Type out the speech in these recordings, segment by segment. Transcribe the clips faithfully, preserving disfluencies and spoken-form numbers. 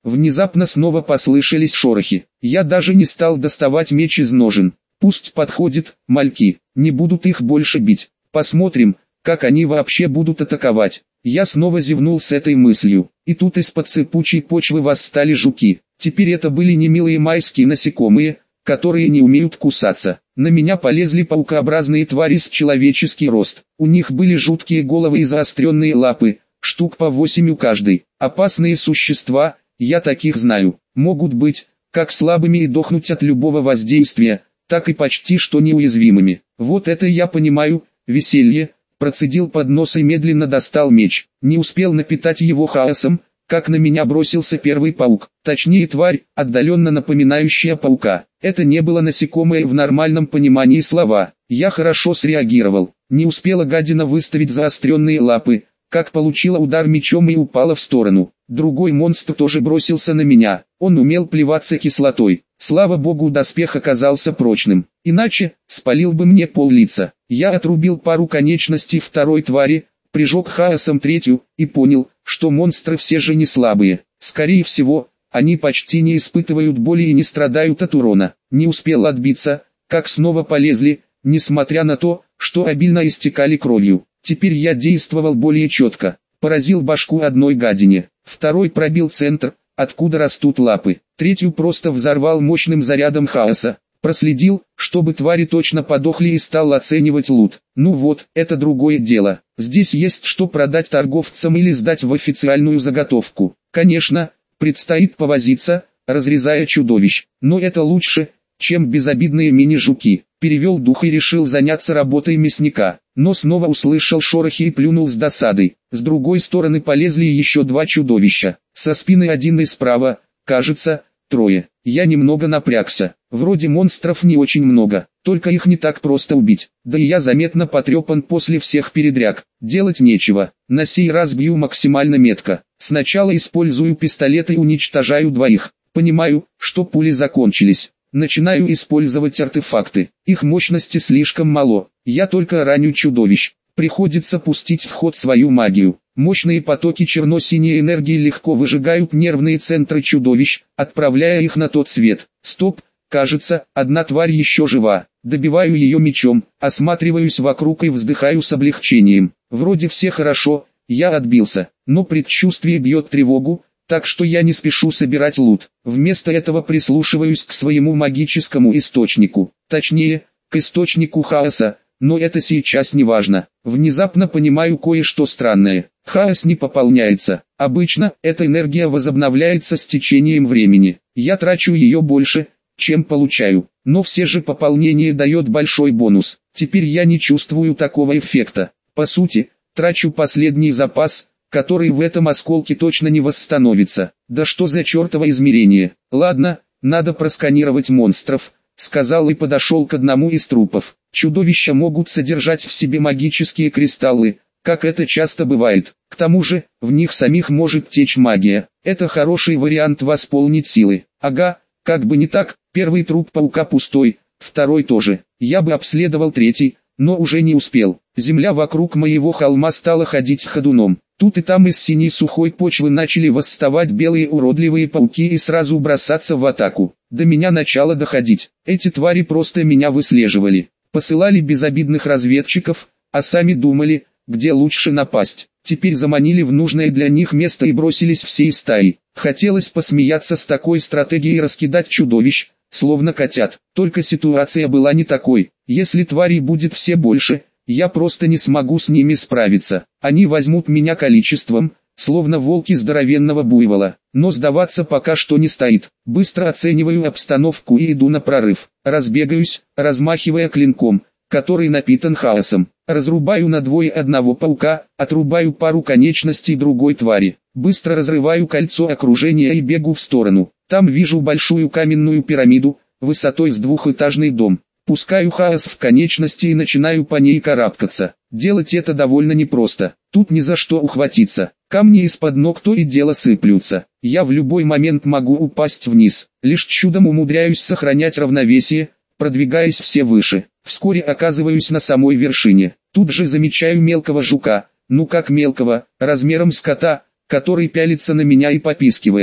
Внезапно снова послышались шорохи. Я даже не стал доставать меч из ножен. Пусть подходит, мальки, не будут их больше бить. Посмотрим, как они вообще будут атаковать. Я снова зевнул с этой мыслью. И тут из-под сыпучей почвы восстали жуки. Теперь это были не милые майские насекомые, которые не умеют кусаться. На меня полезли паукообразные твари с человеческий рост. У них были жуткие головы и заостренные лапы, штук по восемь у каждой. Опасные существа, я таких знаю, могут быть, как слабыми и дохнуть от любого воздействия, так и почти что неуязвимыми. Вот это я понимаю, веселье. Процедил под нос и медленно достал меч. Не успел напитать его хаосом, как на меня бросился первый паук. Точнее тварь, отдаленно напоминающая паука. Это не было насекомое в нормальном понимании слова. Я хорошо среагировал. Не успела гадина выставить заостренные лапы, как получила удар мечом и упала в сторону. Другой монстр тоже бросился на меня. Он умел плеваться кислотой. Слава богу, доспех оказался прочным. Иначе, спалил бы мне пол-лица. Я отрубил пару конечностей второй твари, прижег хаосом третью, и понял, что монстры все же не слабые. Скорее всего, они почти не испытывают боли и не страдают от урона. Не успел отбиться, как снова полезли, несмотря на то, что обильно истекали кровью. Теперь я действовал более четко. Поразил башку одной гадине, второй пробил центр, откуда растут лапы, третью просто взорвал мощным зарядом хаоса. Проследил, чтобы твари точно подохли, и стал оценивать лут. Ну вот, это другое дело. Здесь есть что продать торговцам или сдать в официальную заготовку. Конечно, предстоит повозиться, разрезая чудовищ. Но это лучше, чем безобидные мини-жуки. Перевел дух и решил заняться работой мясника. Но снова услышал шорохи и плюнул с досадой. С другой стороны полезли еще два чудовища. Со спины один и справа, кажется, трое. Я немного напрягся. Вроде монстров не очень много, только их не так просто убить. Да и я заметно потрепан после всех передряг. Делать нечего. На сей раз бью максимально метко. Сначала использую пистолет и уничтожаю двоих. Понимаю, что пули закончились. Начинаю использовать артефакты. Их мощности слишком мало. Я только раню чудовищ. Приходится пустить в ход свою магию. Мощные потоки черно-синей энергии легко выжигают нервные центры чудовищ, отправляя их на тот свет. Стоп, кажется, одна тварь еще жива. Добиваю ее мечом, осматриваюсь вокруг и вздыхаю с облегчением. Вроде все хорошо, я отбился, но предчувствие бьет тревогу, так что я не спешу собирать лут. Вместо этого прислушиваюсь к своему магическому источнику, точнее, к источнику хаоса. Но это сейчас не важно. Внезапно понимаю кое-что странное. Хаос не пополняется. Обычно эта энергия возобновляется с течением времени. Я трачу ее больше, чем получаю. Но все же пополнение дает большой бонус. Теперь я не чувствую такого эффекта. По сути, трачу последний запас, который в этом осколке точно не восстановится. Да что за чертово измерение. Ладно, надо просканировать монстров, сказал и подошел к одному из трупов. Чудовища могут содержать в себе магические кристаллы, как это часто бывает. К тому же, в них самих может течь магия. Это хороший вариант восполнить силы. Ага, как бы не так, первый труп паука пустой, второй тоже. Я бы обследовал третий, но уже не успел. Земля вокруг моего холма стала ходить ходуном. Тут и там из синей сухой почвы начали восставать белые уродливые пауки и сразу бросаться в атаку. До меня начало доходить. Эти твари просто меня выслеживали. Посылали безобидных разведчиков, а сами думали, где лучше напасть. Теперь заманили в нужное для них место и бросились всей стаей. Хотелось посмеяться с такой стратегией и раскидать чудовищ, словно котят. Только ситуация была не такой. Если тварей будет все больше, я просто не смогу с ними справиться. Они возьмут меня количеством, словно волки здоровенного буйвола. Но сдаваться пока что не стоит. Быстро оцениваю обстановку и иду на прорыв. Разбегаюсь, размахивая клинком, который напитан хаосом. Разрубаю надвое одного паука, отрубаю пару конечностей другой твари. Быстро разрываю кольцо окружения и бегу в сторону. Там вижу большую каменную пирамиду, высотой с двухэтажный дом. Пускаю хаос в конечности и начинаю по ней карабкаться. Делать это довольно непросто. Тут ни за что ухватиться. Камни из-под ног то и дело сыплются. Я в любой момент могу упасть вниз. Лишь чудом умудряюсь сохранять равновесие, продвигаясь все выше. Вскоре оказываюсь на самой вершине. Тут же замечаю мелкого жука, ну как мелкого, размером с кота, который пялится на меня и попискивает.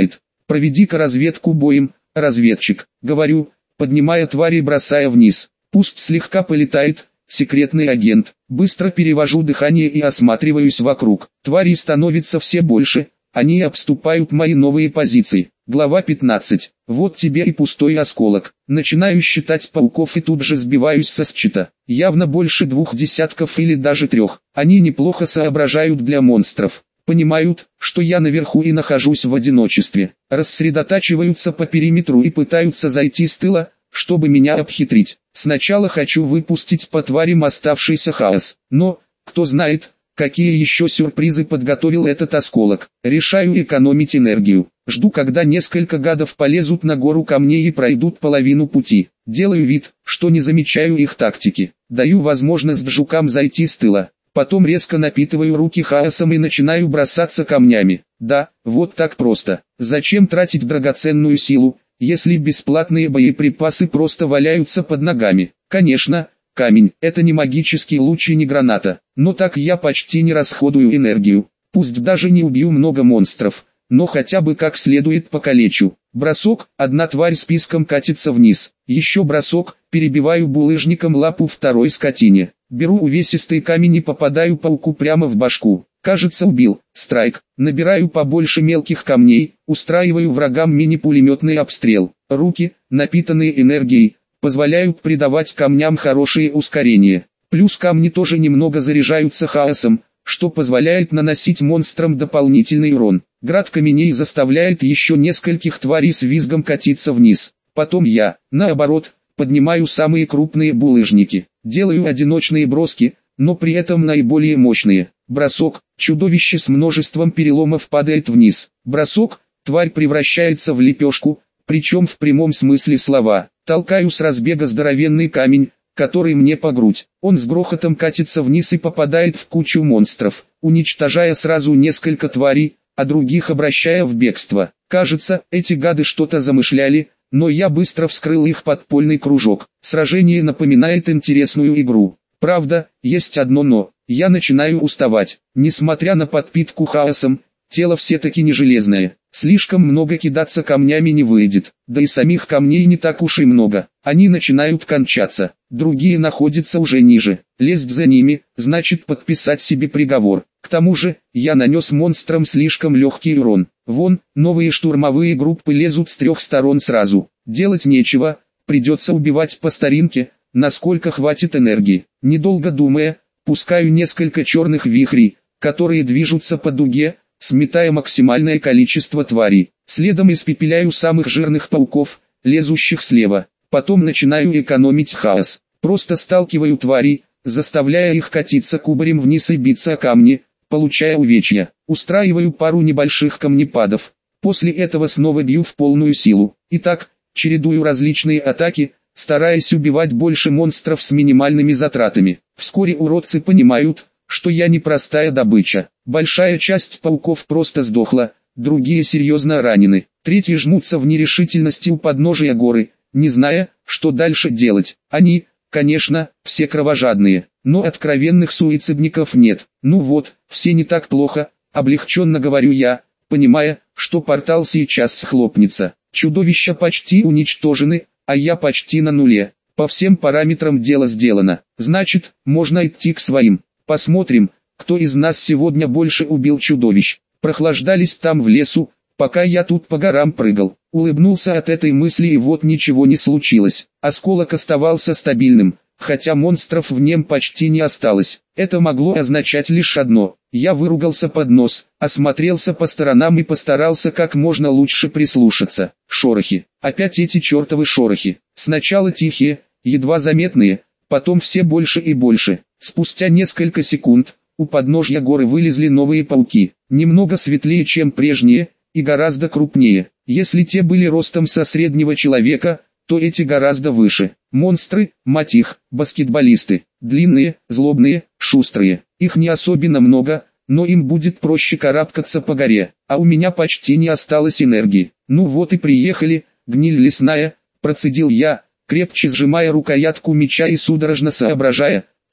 Проведи-ка разведку боем, разведчик, говорю, поднимая тварь и бросая вниз. Пусть слегка полетает, секретный агент. Быстро перевожу дыхание и осматриваюсь вокруг. Тварей становится все больше, они обступают мои новые позиции. Глава пятнадцать. Вот тебе и пустой осколок. Начинаю считать пауков и тут же сбиваюсь со счета. Явно больше двух десятков или даже трех. Они неплохо соображают для монстров. Понимают, что я наверху и нахожусь в одиночестве. Рассредотачиваются по периметру и пытаются зайти с тыла, чтобы меня обхитрить. Сначала хочу выпустить по тварям оставшийся хаос. Но, кто знает, какие еще сюрпризы подготовил этот осколок. Решаю экономить энергию. Жду, когда несколько гадов полезут на гору камней и пройдут половину пути. Делаю вид, что не замечаю их тактики. Даю возможность жукам зайти с тыла. Потом резко напитываю руки хаосом и начинаю бросаться камнями. Да, вот так просто. Зачем тратить драгоценную силу, если бесплатные боеприпасы просто валяются под ногами? Конечно, камень – это не магический луч и не граната, но так я почти не расходую энергию. Пусть даже не убью много монстров, но хотя бы как следует покалечу. Бросок, одна тварь списком катится вниз. Еще бросок, перебиваю булыжником лапу второй скотине. Беру увесистый камень и попадаю пауку прямо в башку. Кажется, убил. Страйк. Набираю побольше мелких камней, устраиваю врагам мини-пулеметный обстрел. Руки, напитанные энергией, позволяют придавать камням хорошее ускорение. Плюс камни тоже немного заряжаются хаосом, что позволяет наносить монстрам дополнительный урон. Град камней заставляет еще нескольких тварей с визгом катиться вниз. Потом я, наоборот, поднимаю самые крупные булыжники. Делаю одиночные броски, но при этом наиболее мощные. Бросок, чудовище с множеством переломов падает вниз. Бросок, тварь превращается в лепешку, причем в прямом смысле слова. Толкаю с разбега здоровенный камень, который мне по грудь. Он с грохотом катится вниз и попадает в кучу монстров, уничтожая сразу несколько тварей, а других обращая в бегство. Кажется, эти гады что-то замышляли, но я быстро вскрыл их подпольный кружок. Сражение напоминает интересную игру. Правда, есть одно но. Я начинаю уставать. Несмотря на подпитку хаосом, тело все-таки не железное. Слишком много кидаться камнями не выйдет. Да и самих камней не так уж и много. Они начинают кончаться. Другие находятся уже ниже. Лезть за ними, значит подписать себе приговор. К тому же, я нанес монстрам слишком легкий урон. Вон, новые штурмовые группы лезут с трех сторон сразу. Делать нечего, придется убивать по старинке, насколько хватит энергии. Недолго думая, пускаю несколько черных вихрей, которые движутся по дуге, сметая максимальное количество тварей. Следом испепеляю самых жирных пауков, лезущих слева. Потом начинаю экономить хаос. Просто сталкиваю тварей, заставляя их катиться кубарем вниз и биться о камни, получая увечья. Устраиваю пару небольших камнепадов. После этого снова бью в полную силу. Итак, чередую различные атаки, стараясь убивать больше монстров с минимальными затратами. Вскоре уродцы понимают, что я не простая добыча. Большая часть пауков просто сдохла, другие серьезно ранены. Третьи жмутся в нерешительности у подножия горы, не зная, что дальше делать. Они, конечно, все кровожадные, но откровенных суицидников нет. Ну вот, все не так плохо, облегченно говорю я, понимая, что портал сейчас схлопнется. Чудовища почти уничтожены, а я почти на нуле. По всем параметрам дело сделано. Значит, можно идти к своим. Посмотрим, кто из нас сегодня больше убил чудовищ. Прохлаждались там в лесу, пока я тут по горам прыгал. Улыбнулся от этой мысли, и вот ничего не случилось. Осколок оставался стабильным, хотя монстров в нем почти не осталось. Это могло означать лишь одно. Я выругался под нос, осмотрелся по сторонам и постарался как можно лучше прислушаться. Шорохи. Опять эти чертовы шорохи. Сначала тихие, едва заметные, потом все больше и больше. Спустя несколько секунд, у подножья горы вылезли новые пауки. Немного светлее, чем прежние, и гораздо крупнее. Если те были ростом со среднего человека, то эти гораздо выше. Монстры, мать их, баскетболисты. Длинные, злобные, шустрые. Их не особенно много, но им будет проще карабкаться по горе. А у меня почти не осталось энергии. Ну вот и приехали, гниль лесная, процедил я, крепче сжимая рукоятку меча и судорожно соображая,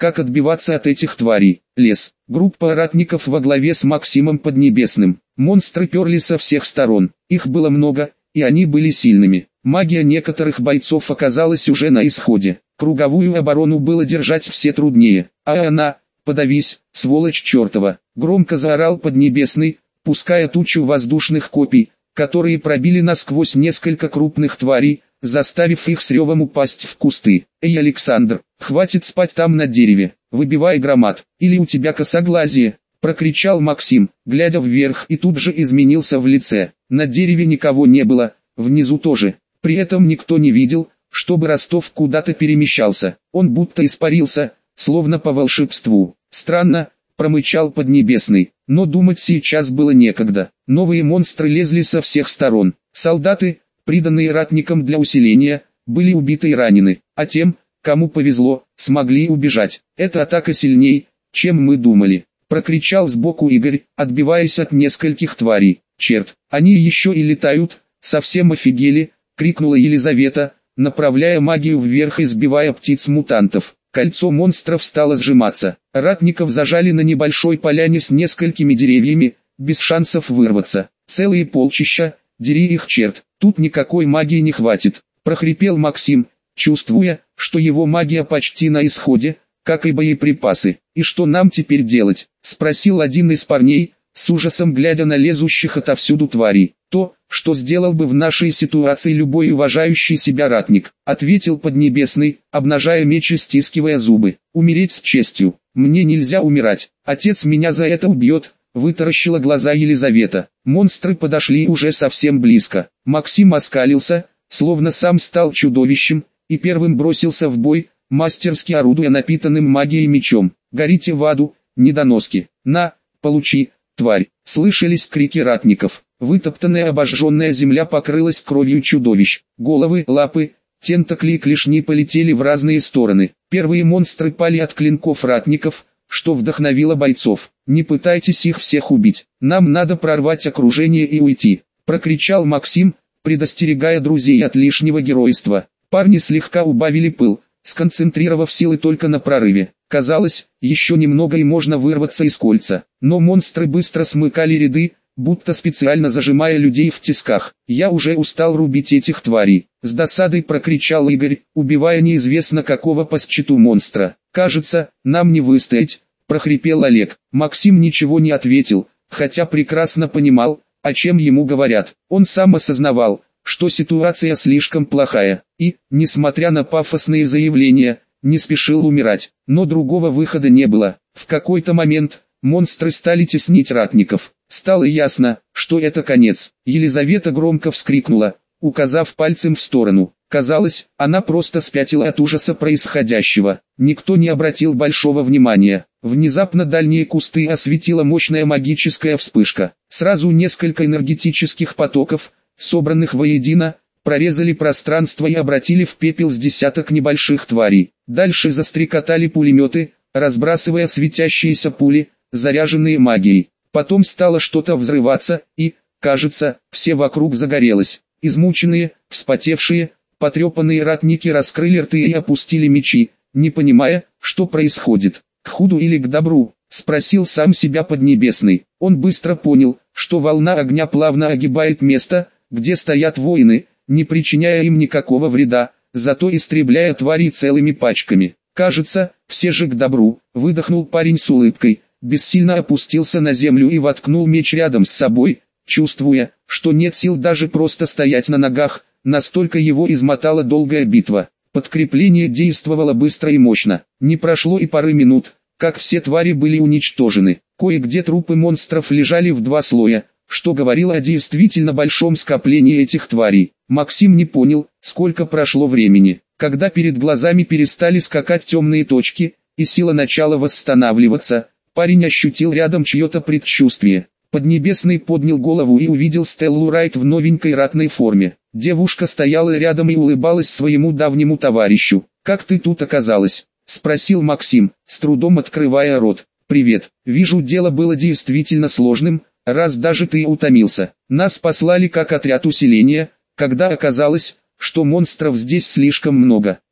как отбиваться от этих тварей. Лес. Группа ратников во главе с Максимом Поднебесным. Монстры перли со всех сторон. Их было много, и они были сильными. Магия некоторых бойцов оказалась уже на исходе. Круговую оборону было держать все труднее. А она, подавись, сволочь чертова, громко заорал Поднебесный, пуская тучу воздушных копий, которые пробили насквозь несколько крупных тварей, заставив их с ревом упасть в кусты. «Эй, Александр, хватит спать там на дереве, выбивай громад, или у тебя косоглазие!» — прокричал Максим, глядя вверх, и тут же изменился в лице. На дереве никого не было, внизу тоже. При этом никто не видел, чтобы Ростов куда-то перемещался. Он будто испарился, словно по волшебству. «Странно», — промычал Поднебесный, но думать сейчас было некогда. Новые монстры лезли со всех сторон. Солдаты, приданные ратникам для усиления, были убиты и ранены, а тем, кому повезло, смогли убежать. «Эта атака сильней, чем мы думали», — прокричал сбоку Игорь, отбиваясь от нескольких тварей. «Черт, они еще и летают, совсем офигели», — крикнула Елизавета, направляя магию вверх и сбивая птиц-мутантов. Кольцо монстров стало сжиматься. Ратников зажали на небольшой поляне с несколькими деревьями, без шансов вырваться. «Целые полчища, дери их черт, тут никакой магии не хватит», — прохрипел Максим, чувствуя, что его магия почти на исходе, как и боеприпасы. «И что нам теперь делать?» — спросил один из парней, с ужасом глядя на лезущих отовсюду тварей. «То, что сделал бы в нашей ситуации любой уважающий себя ратник», — ответил Поднебесный, обнажая меч и стискивая зубы. «Умереть с честью. Мне нельзя умирать. Отец меня за это убьет», — вытаращила глаза Елизавета. Монстры подошли уже совсем близко. Максим оскалился, словно сам стал чудовищем, и первым бросился в бой, мастерски орудуя напитанным магией мечом. «Горите в аду, недоноски! На, получи, тварь!» — слышались крики ратников. Вытоптанная обожженная земля покрылась кровью чудовищ. Головы, лапы, тентакли и клешни полетели в разные стороны. Первые монстры пали от клинков ратников, что вдохновило бойцов. «Не пытайтесь их всех убить, нам надо прорвать окружение и уйти», — прокричал Максим, предостерегая друзей от лишнего геройства. Парни слегка убавили пыл, сконцентрировав силы только на прорыве. Казалось, еще немного и можно вырваться из кольца. Но монстры быстро смыкали ряды, будто специально зажимая людей в тисках. «Я уже устал рубить этих тварей», — с досадой прокричал Игорь, убивая неизвестно какого по счету монстра. «Кажется, нам не выстоять», — прохрипел Олег. Максим ничего не ответил, хотя прекрасно понимал, о чем ему говорят. Он сам осознавал, что ситуация слишком плохая, и, несмотря на пафосные заявления, не спешил умирать. Но другого выхода не было. В какой-то момент монстры стали теснить ратников. Стало ясно, что это конец. Елизавета громко вскрикнула, указав пальцем в сторону. Казалось, она просто спятила от ужаса происходящего. Никто не обратил большого внимания. Внезапно дальние кусты осветила мощная магическая вспышка. Сразу несколько энергетических потоков, собранных воедино, прорезали пространство и обратили в пепел с десяток небольших тварей. Дальше застрекотали пулеметы, разбрасывая светящиеся пули, заряженные магией. Потом стало что-то взрываться, и, кажется, все вокруг загорелось. Измученные, вспотевшие, потрепанные ратники раскрыли рты и опустили мечи, не понимая, что происходит. «К худу или к добру?» — спросил сам себя Поднебесный. Он быстро понял, что волна огня плавно огибает место, где стоят воины, не причиняя им никакого вреда, зато истребляя твари целыми пачками. «Кажется, все же к добру», — выдохнул парень с улыбкой, бессильно опустился на землю и воткнул меч рядом с собой, чувствуя, что нет сил даже просто стоять на ногах, настолько его измотала долгая битва. Подкрепление действовало быстро и мощно. Не прошло и пары минут, как все твари были уничтожены. Кое-где трупы монстров лежали в два слоя, что говорило о действительно большом скоплении этих тварей. Максим не понял, сколько прошло времени. Когда перед глазами перестали скакать темные точки, и сила начала восстанавливаться, парень ощутил рядом чье-то предчувствие. Поднебесный поднял голову и увидел Стеллу Райт в новенькой ратной форме. Девушка стояла рядом и улыбалась своему давнему товарищу. «Как ты тут оказалась?» — спросил Максим, с трудом открывая рот. «Привет. Вижу, дело было действительно сложным, раз даже ты утомился. Нас послали как отряд усиления, когда оказалось, что монстров здесь слишком много.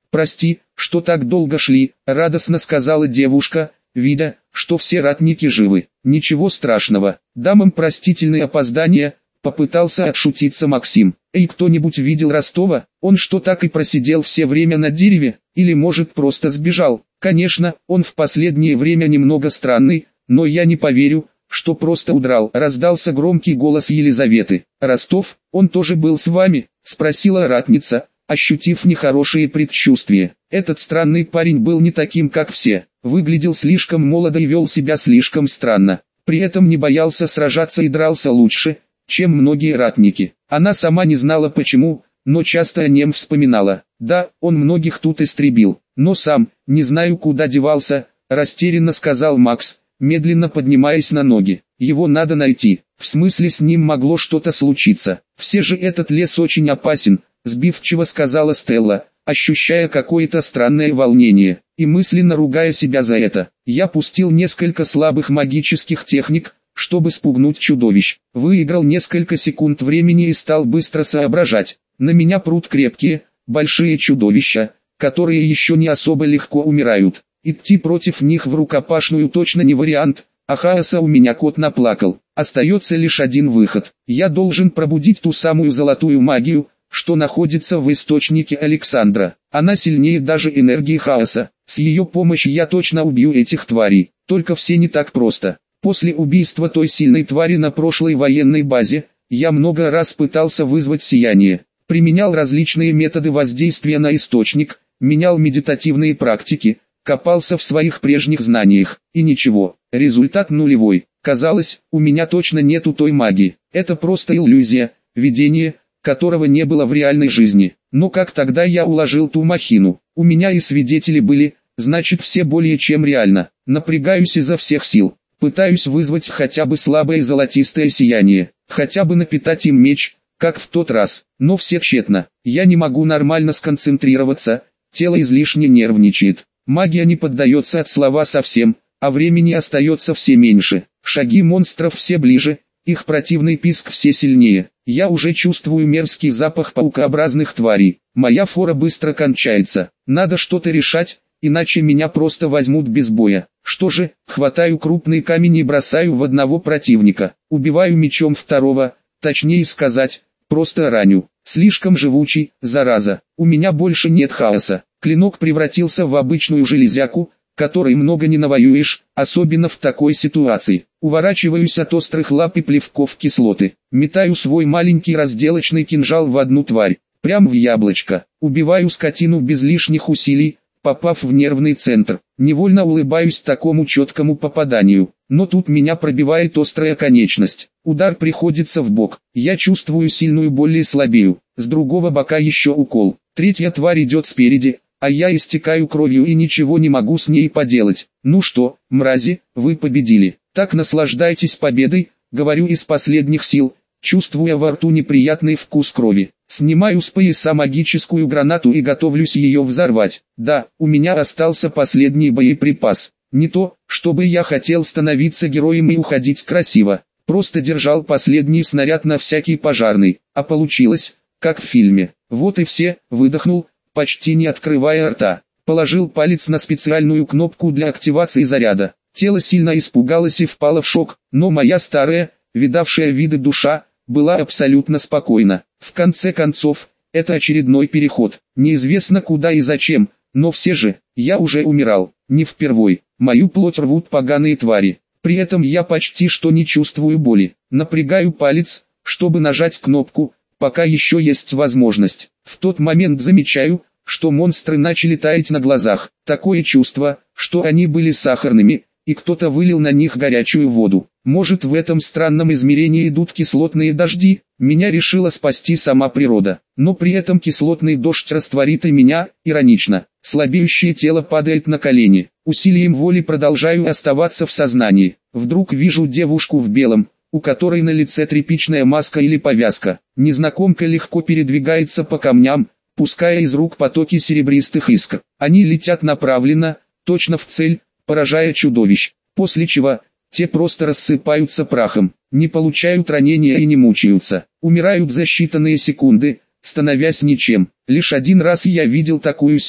«Прости, что так долго шли», — радостно сказала девушка, видя, что все ратники живы. «Ничего страшного, дамам простительные опоздания», — попытался отшутиться Максим. «Эй, кто-нибудь видел Ростова? Он что, так и просидел все время на дереве? Или может просто сбежал? Конечно, он в последнее время немного странный, но я не поверю, что просто удрал». Раздался громкий голос Елизаветы. «Ростов, он тоже был с вами?» — спросила ратница, ощутив нехорошие предчувствия. Этот странный парень был не таким, как все, выглядел слишком молодо и вел себя слишком странно. При этом не боялся сражаться и дрался лучше, чем многие ратники. Она сама не знала почему, но часто о нем вспоминала. Да, он многих тут истребил, но сам, не знаю куда девался, растерянно сказал Макс, медленно поднимаясь на ноги. Его надо найти, в смысле с ним могло что-то случиться. Все же этот лес очень опасен, сбивчиво сказала Стелла, ощущая какое-то странное волнение, и мысленно ругая себя за это. Я пустил несколько слабых магических техник, чтобы спугнуть чудовищ. Выиграл несколько секунд времени и стал быстро соображать. На меня прут крепкие, большие чудовища, которые еще не особо легко умирают. Идти против них в рукопашную точно не вариант, а хаоса у меня кот наплакал. Остается лишь один выход. Я должен пробудить ту самую золотую магию, что находится в источнике Александра. Она сильнее даже энергии хаоса. С ее помощью я точно убью этих тварей. Только все не так просто. После убийства той сильной твари на прошлой военной базе, я много раз пытался вызвать сияние. Применял различные методы воздействия на источник, менял медитативные практики, копался в своих прежних знаниях. И ничего, результат нулевой. Казалось, у меня точно нету той магии. Это просто иллюзия, видение, которого не было в реальной жизни. Но как тогда я уложил ту махину? У меня и свидетели были, значит все более чем реально. Напрягаюсь изо всех сил. Пытаюсь вызвать хотя бы слабое золотистое сияние, хотя бы напитать им меч, как в тот раз. Но все тщетно. Я не могу нормально сконцентрироваться, тело излишне нервничает. Магия не поддается от слова совсем, а времени остается все меньше. Шаги монстров все ближе, их противный писк все сильнее. Я уже чувствую мерзкий запах паукообразных тварей. Моя фора быстро кончается. Надо что-то решать, иначе меня просто возьмут без боя. Что же, хватаю крупный камень и бросаю в одного противника. Убиваю мечом второго, точнее сказать, просто раню. Слишком живучий, зараза. У меня больше нет хаоса. Клинок превратился в обычную железяку, которой много не навоюешь, особенно в такой ситуации. Уворачиваюсь от острых лап и плевков кислоты. Метаю свой маленький разделочный кинжал в одну тварь, прям в яблочко. Убиваю скотину без лишних усилий, попав в нервный центр. Невольно улыбаюсь такому четкому попаданию, но тут меня пробивает острая конечность. Удар приходится в бок. Я чувствую сильную боль и слабею. С другого бока еще укол. Третья тварь идет спереди, а я истекаю кровью и ничего не могу с ней поделать. Ну что, мрази, вы победили. Так наслаждайтесь победой, говорю из последних сил, чувствуя во рту неприятный вкус крови. Снимаю с пояса магическую гранату и готовлюсь ее взорвать. Да, у меня остался последний боеприпас. Не то, чтобы я хотел становиться героем и уходить красиво. Просто держал последний снаряд на всякий пожарный. А получилось, как в фильме. Вот и все, выдохнул, почти не открывая рта. Положил палец на специальную кнопку для активации заряда. Тело сильно испугалось и впало в шок, но моя старая, видавшая виды душа, была абсолютно спокойна. В конце концов, это очередной переход. Неизвестно куда и зачем, но все же, я уже умирал. Не впервой. Мою плоть рвут поганые твари. При этом я почти что не чувствую боли. Напрягаю палец, чтобы нажать кнопку, пока еще есть возможность. В тот момент замечаю, что монстры начали таять на глазах. Такое чувство, что они были сахарными, и кто-то вылил на них горячую воду. Может, в этом странном измерении идут кислотные дожди? Меня решила спасти сама природа. Но при этом кислотный дождь растворит и меня, иронично. Слабеющее тело падает на колени. Усилием воли продолжаю оставаться в сознании. Вдруг вижу девушку в белом, у которой на лице тряпичная маска или повязка. Незнакомка легко передвигается по камням, пуская из рук потоки серебристых искр. Они летят направленно, точно в цель, поражая чудовищ. После чего, те просто рассыпаются прахом, не получают ранения и не мучаются. Умирают за считанные секунды, становясь ничем. Лишь один раз я видел такую силу.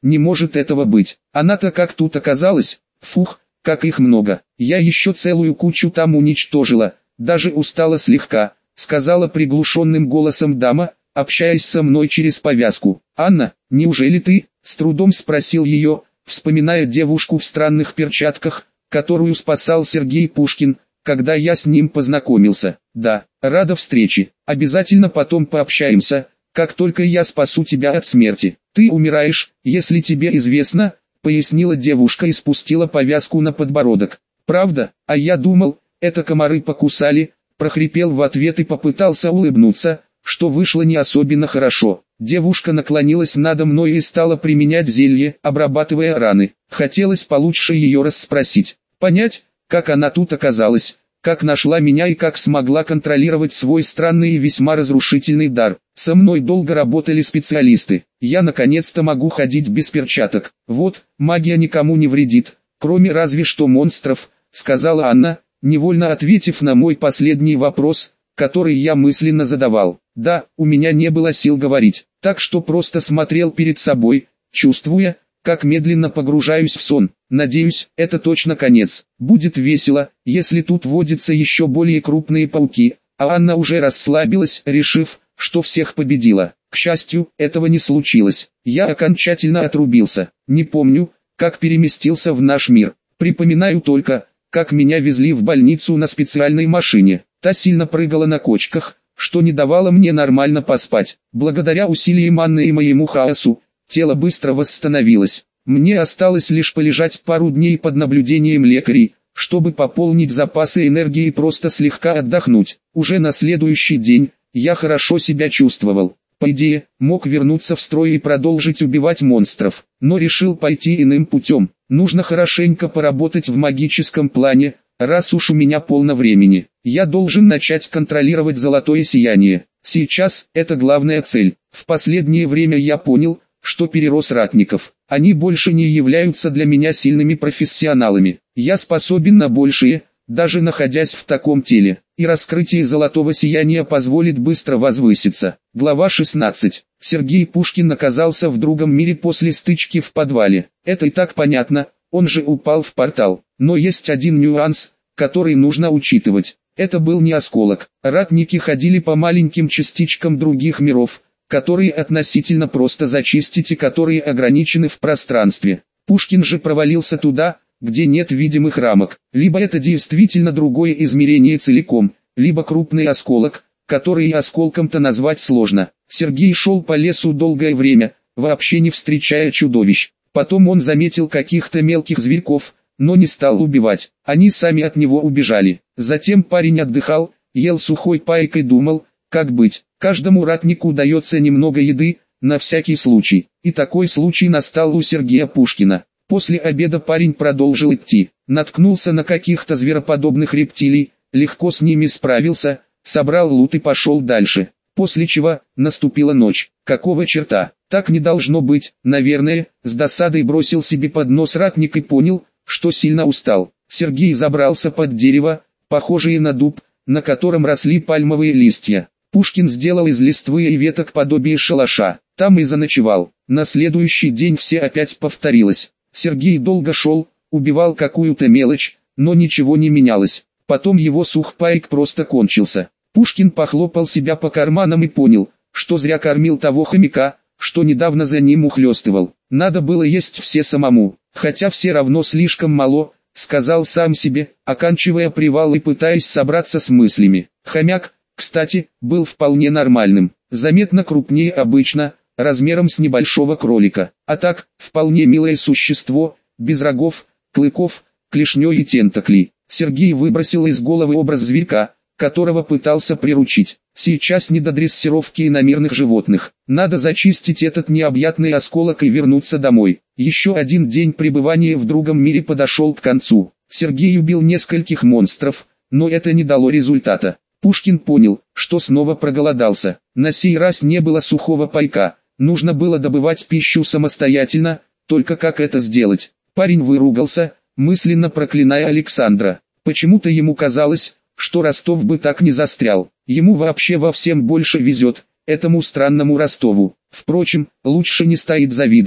не может этого быть. Она-то как тут оказалась, фух, как их много. Я еще целую кучу там уничтожила, даже устала слегка, сказала приглушенным голосом дама, общаясь со мной через повязку. «Анна, неужели ты?» — с трудом спросил ее, вспоминая девушку в странных перчатках, которую спасал Сергей Пушкин, когда я с ним познакомился. «Да, рада встрече, обязательно потом пообщаемся, как только я спасу тебя от смерти. Ты умираешь, если тебе известно», — пояснила девушка и спустила повязку на подбородок. «Правда? А я думал, это комары покусали», — прохрипел в ответ и попытался улыбнуться, что вышло не особенно хорошо. Девушка наклонилась надо мной и стала применять зелье, обрабатывая раны. Хотелось получше ее расспросить, понять, как она тут оказалась, как нашла меня и как смогла контролировать свой странный и весьма разрушительный дар. Со мной долго работали специалисты. Я наконец-то могу ходить без перчаток. Вот, магия никому не вредит, кроме разве что монстров, сказала Анна, невольно ответив на мой последний вопрос, который я мысленно задавал. Да, у меня не было сил говорить, так что просто смотрел перед собой, чувствуя, как медленно погружаюсь в сон. Надеюсь, это точно конец. Будет весело, если тут водятся еще более крупные пауки. А Анна уже расслабилась, решив, что всех победила. К счастью, этого не случилось. Я окончательно отрубился. Не помню, как переместился в наш мир. Припоминаю только, как меня везли в больницу на специальной машине. Та сильно прыгала на кочках, что не давало мне нормально поспать. Благодаря усилиям Анны и моему хаосу, тело быстро восстановилось. Мне осталось лишь полежать пару дней под наблюдением лекарей, чтобы пополнить запасы энергии и просто слегка отдохнуть. Уже на следующий день, я хорошо себя чувствовал. По идее, мог вернуться в строй и продолжить убивать монстров, но решил пойти иным путем. Нужно хорошенько поработать в магическом плане, раз уж у меня полно времени. Я должен начать контролировать золотое сияние. Сейчас это главная цель. В последнее время я понял, что перерос ратников. Они больше не являются для меня сильными профессионалами. Я способен на большее, даже находясь в таком теле. И раскрытие золотого сияния позволит быстро возвыситься. Глава шестнадцать. Сергей Пушкин оказался в другом мире после стычки в подвале. Это и так понятно, он же упал в портал. Но есть один нюанс, который нужно учитывать. Это был не осколок. Ратники ходили по маленьким частичкам других миров, которые относительно просто зачистить и которые ограничены в пространстве. Пушкин же провалился туда, где нет видимых рамок. Либо это действительно другое измерение целиком, либо крупный осколок, который и осколком-то назвать сложно. Сергей шел по лесу долгое время, вообще не встречая чудовищ. Потом он заметил каких-то мелких зверьков, но не стал убивать. Они сами от него убежали. Затем парень отдыхал, ел сухой пайк и думал, как быть. Каждому ратнику дается немного еды, на всякий случай. И такой случай настал у Сергея Пушкина. После обеда парень продолжил идти. Наткнулся на каких-то звероподобных рептилий, легко с ними справился, собрал лут и пошел дальше. После чего, наступила ночь. Какого черта? Так не должно быть, наверное, с досадой бросил себе под нос ратник и понял, что сильно устал. Сергей забрался под дерево, похожее на дуб, на котором росли пальмовые листья. Пушкин сделал из листвы и веток подобие шалаша, там и заночевал. На следующий день все опять повторилось. Сергей долго шел, убивал какую-то мелочь, но ничего не менялось. Потом его сухпайк просто кончился. Пушкин похлопал себя по карманам и понял, что зря кормил того хомяка, что недавно за ним ухлёстывал. Надо было есть все самому, хотя все равно слишком мало, сказал сам себе, оканчивая привал и пытаясь собраться с мыслями. Хомяк, кстати, был вполне нормальным, заметно крупнее обычно, размером с небольшого кролика. А так, вполне милое существо, без рогов, клыков, клешней и тентаклей. Сергей выбросил из головы образ зверька, которого пытался приручить. Сейчас не до дрессировки иномирных животных. Надо зачистить этот необъятный осколок и вернуться домой. Еще один день пребывания в другом мире подошел к концу. Сергей убил нескольких монстров, но это не дало результата. Пушкин понял, что снова проголодался. На сей раз не было сухого пайка. Нужно было добывать пищу самостоятельно, только как это сделать? Парень выругался, мысленно проклиная Александра. Почему-то ему казалось, что Ростов бы так не застрял. Ему вообще во всем больше везет, этому странному Ростову. Впрочем, лучше не стоит завидовать.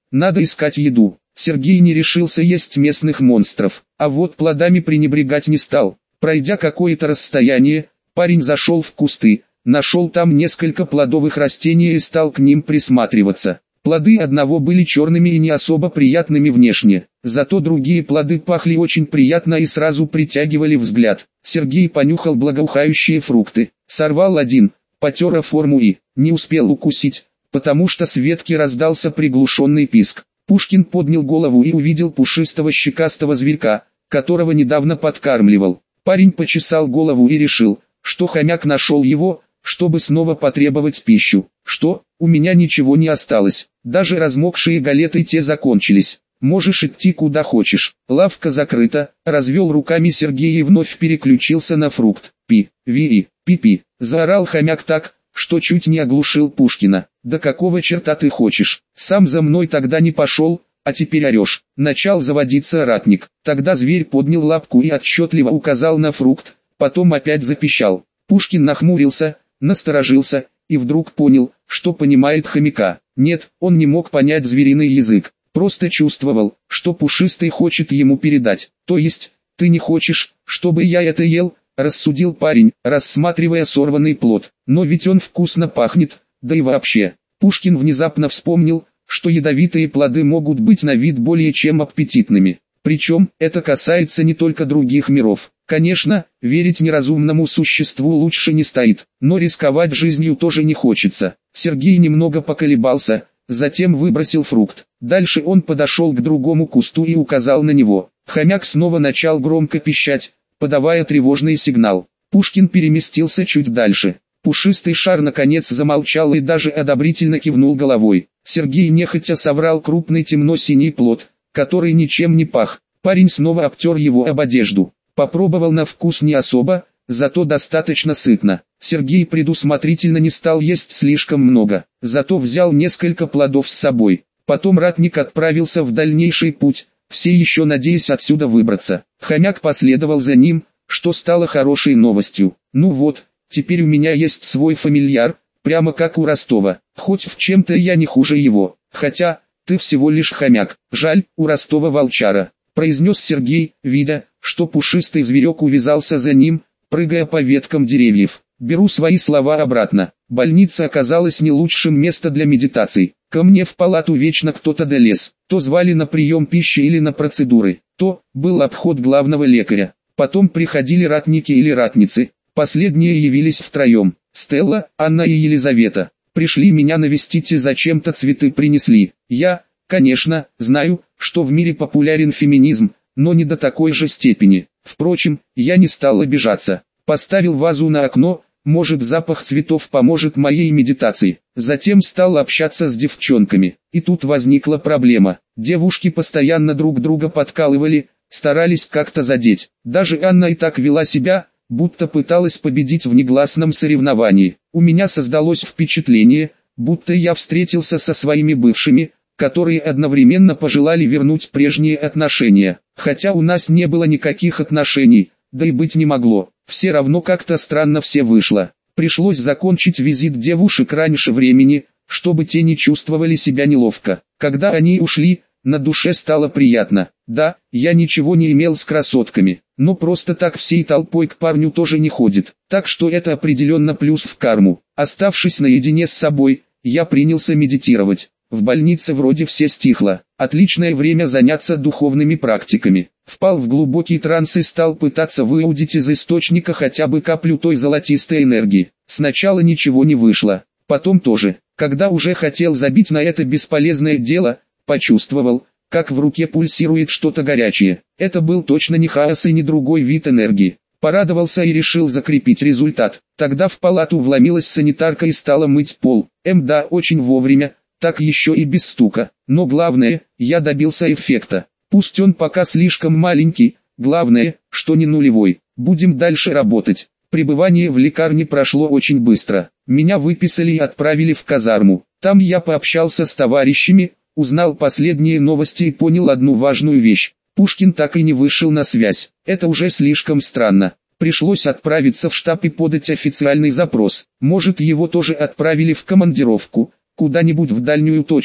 Надо искать еду. Сергей не решился есть местных монстров, а вот плодами пренебрегать не стал. Пройдя какое-то расстояние, парень зашел в кусты, нашел там несколько плодовых растений и стал к ним присматриваться. Плоды одного были черными и не особо приятными внешне, зато другие плоды пахли очень приятно и сразу притягивали взгляд. Сергей понюхал благоухающие фрукты, сорвал один, потер о форму и не успел укусить, потому что с ветки раздался приглушенный писк. Пушкин поднял голову и увидел пушистого щекастого зверька, которого недавно подкармливал. Парень почесал голову и решил, что хомяк нашел его, чтобы снова потребовать пищу. Что, у меня ничего не осталось, даже размокшие галеты те закончились. Можешь идти куда хочешь, лавка закрыта, развел руками Сергей и вновь переключился на фрукт. Пи, ви, пи-пи, заорал хомяк так, что чуть не оглушил Пушкина. Да какого черта ты хочешь, сам за мной тогда не пошел, а теперь орешь. Начал заводиться ратник, тогда зверь поднял лапку и отчетливо указал на фрукт, потом опять запищал. Пушкин нахмурился, насторожился, и вдруг понял, что понимает хомяка. Нет, он не мог понять звериный язык, просто чувствовал, что Пушистый хочет ему передать. То есть, ты не хочешь, чтобы я это ел, рассудил парень, рассматривая сорванный плод. Но ведь он вкусно пахнет, да и вообще. Пушкин внезапно вспомнил, что ядовитые плоды могут быть на вид более чем аппетитными. Причем, это касается не только других миров. Конечно, верить неразумному существу лучше не стоит, но рисковать жизнью тоже не хочется. Сергей немного поколебался, затем выбросил фрукт. Дальше он подошел к другому кусту и указал на него. Хомяк снова начал громко пищать, подавая тревожный сигнал. Пушкин переместился чуть дальше. Пушистый шар наконец замолчал и даже одобрительно кивнул головой. Сергей нехотя соврал крупный темно-синий плод, который ничем не пах. Парень снова обтер его об одежду. Попробовал на вкус не особо, зато достаточно сытно. Сергей предусмотрительно не стал есть слишком много, зато взял несколько плодов с собой. Потом ратник отправился в дальнейший путь, все еще надеясь отсюда выбраться. Хомяк последовал за ним, что стало хорошей новостью. Ну вот, теперь у меня есть свой фамильяр, прямо как у Ростова. Хоть в чем-то я не хуже его, хотя, ты всего лишь хомяк. Жаль, у Ростова волчара, произнес Сергей, видя, что пушистый зверек увязался за ним, прыгая по веткам деревьев. Беру свои слова обратно. Больница оказалась не лучшим местом для медитаций. Ко мне в палату вечно кто-то долез. То звали на прием пищи или на процедуры, то был обход главного лекаря. Потом приходили ратники или ратницы. Последние явились втроем. Стелла, Анна и Елизавета. Пришли меня навестить и зачем-то цветы принесли. Я, конечно, знаю, что в мире популярен феминизм, но не до такой же степени. Впрочем, я не стал обижаться. Поставил вазу на окно, может запах цветов поможет моей медитации. Затем стал общаться с девчонками. И тут возникла проблема. Девушки постоянно друг друга подкалывали, старались как-то задеть. Даже Анна и так вела себя, будто пыталась победить в негласном соревновании. У меня создалось впечатление, будто я встретился со своими бывшими, которые одновременно пожелали вернуть прежние отношения. Хотя у нас не было никаких отношений, да и быть не могло. Все равно как-то странно все вышло. Пришлось закончить визит девушек раньше времени, чтобы те не чувствовали себя неловко. Когда они ушли, на душе стало приятно. Да, я ничего не имел с красотками, но просто так всей толпой к парню тоже не ходит. Так что это определенно плюс в карму. Оставшись наедине с собой, я принялся медитировать. В больнице вроде все стихло. Отличное время заняться духовными практиками. Впал в глубокий транс и стал пытаться выудить из источника хотя бы каплю той золотистой энергии. Сначала ничего не вышло, потом тоже. Когда уже хотел забить на это бесполезное дело, почувствовал, как в руке пульсирует что-то горячее. Это был точно не хаос и не другой вид энергии. Порадовался и решил закрепить результат. Тогда в палату вломилась санитарка и стала мыть пол. Мда очень вовремя, так еще и без стука. Но главное, я добился эффекта. Пусть он пока слишком маленький, главное, что не нулевой. Будем дальше работать. Пребывание в лекарне прошло очень быстро. Меня выписали и отправили в казарму. Там я пообщался с товарищами, узнал последние новости и понял одну важную вещь. Пушкин так и не вышел на связь. Это уже слишком странно. Пришлось отправиться в штаб и подать официальный запрос. Может, его тоже отправили в командировку, куда-нибудь в дальнюю точку.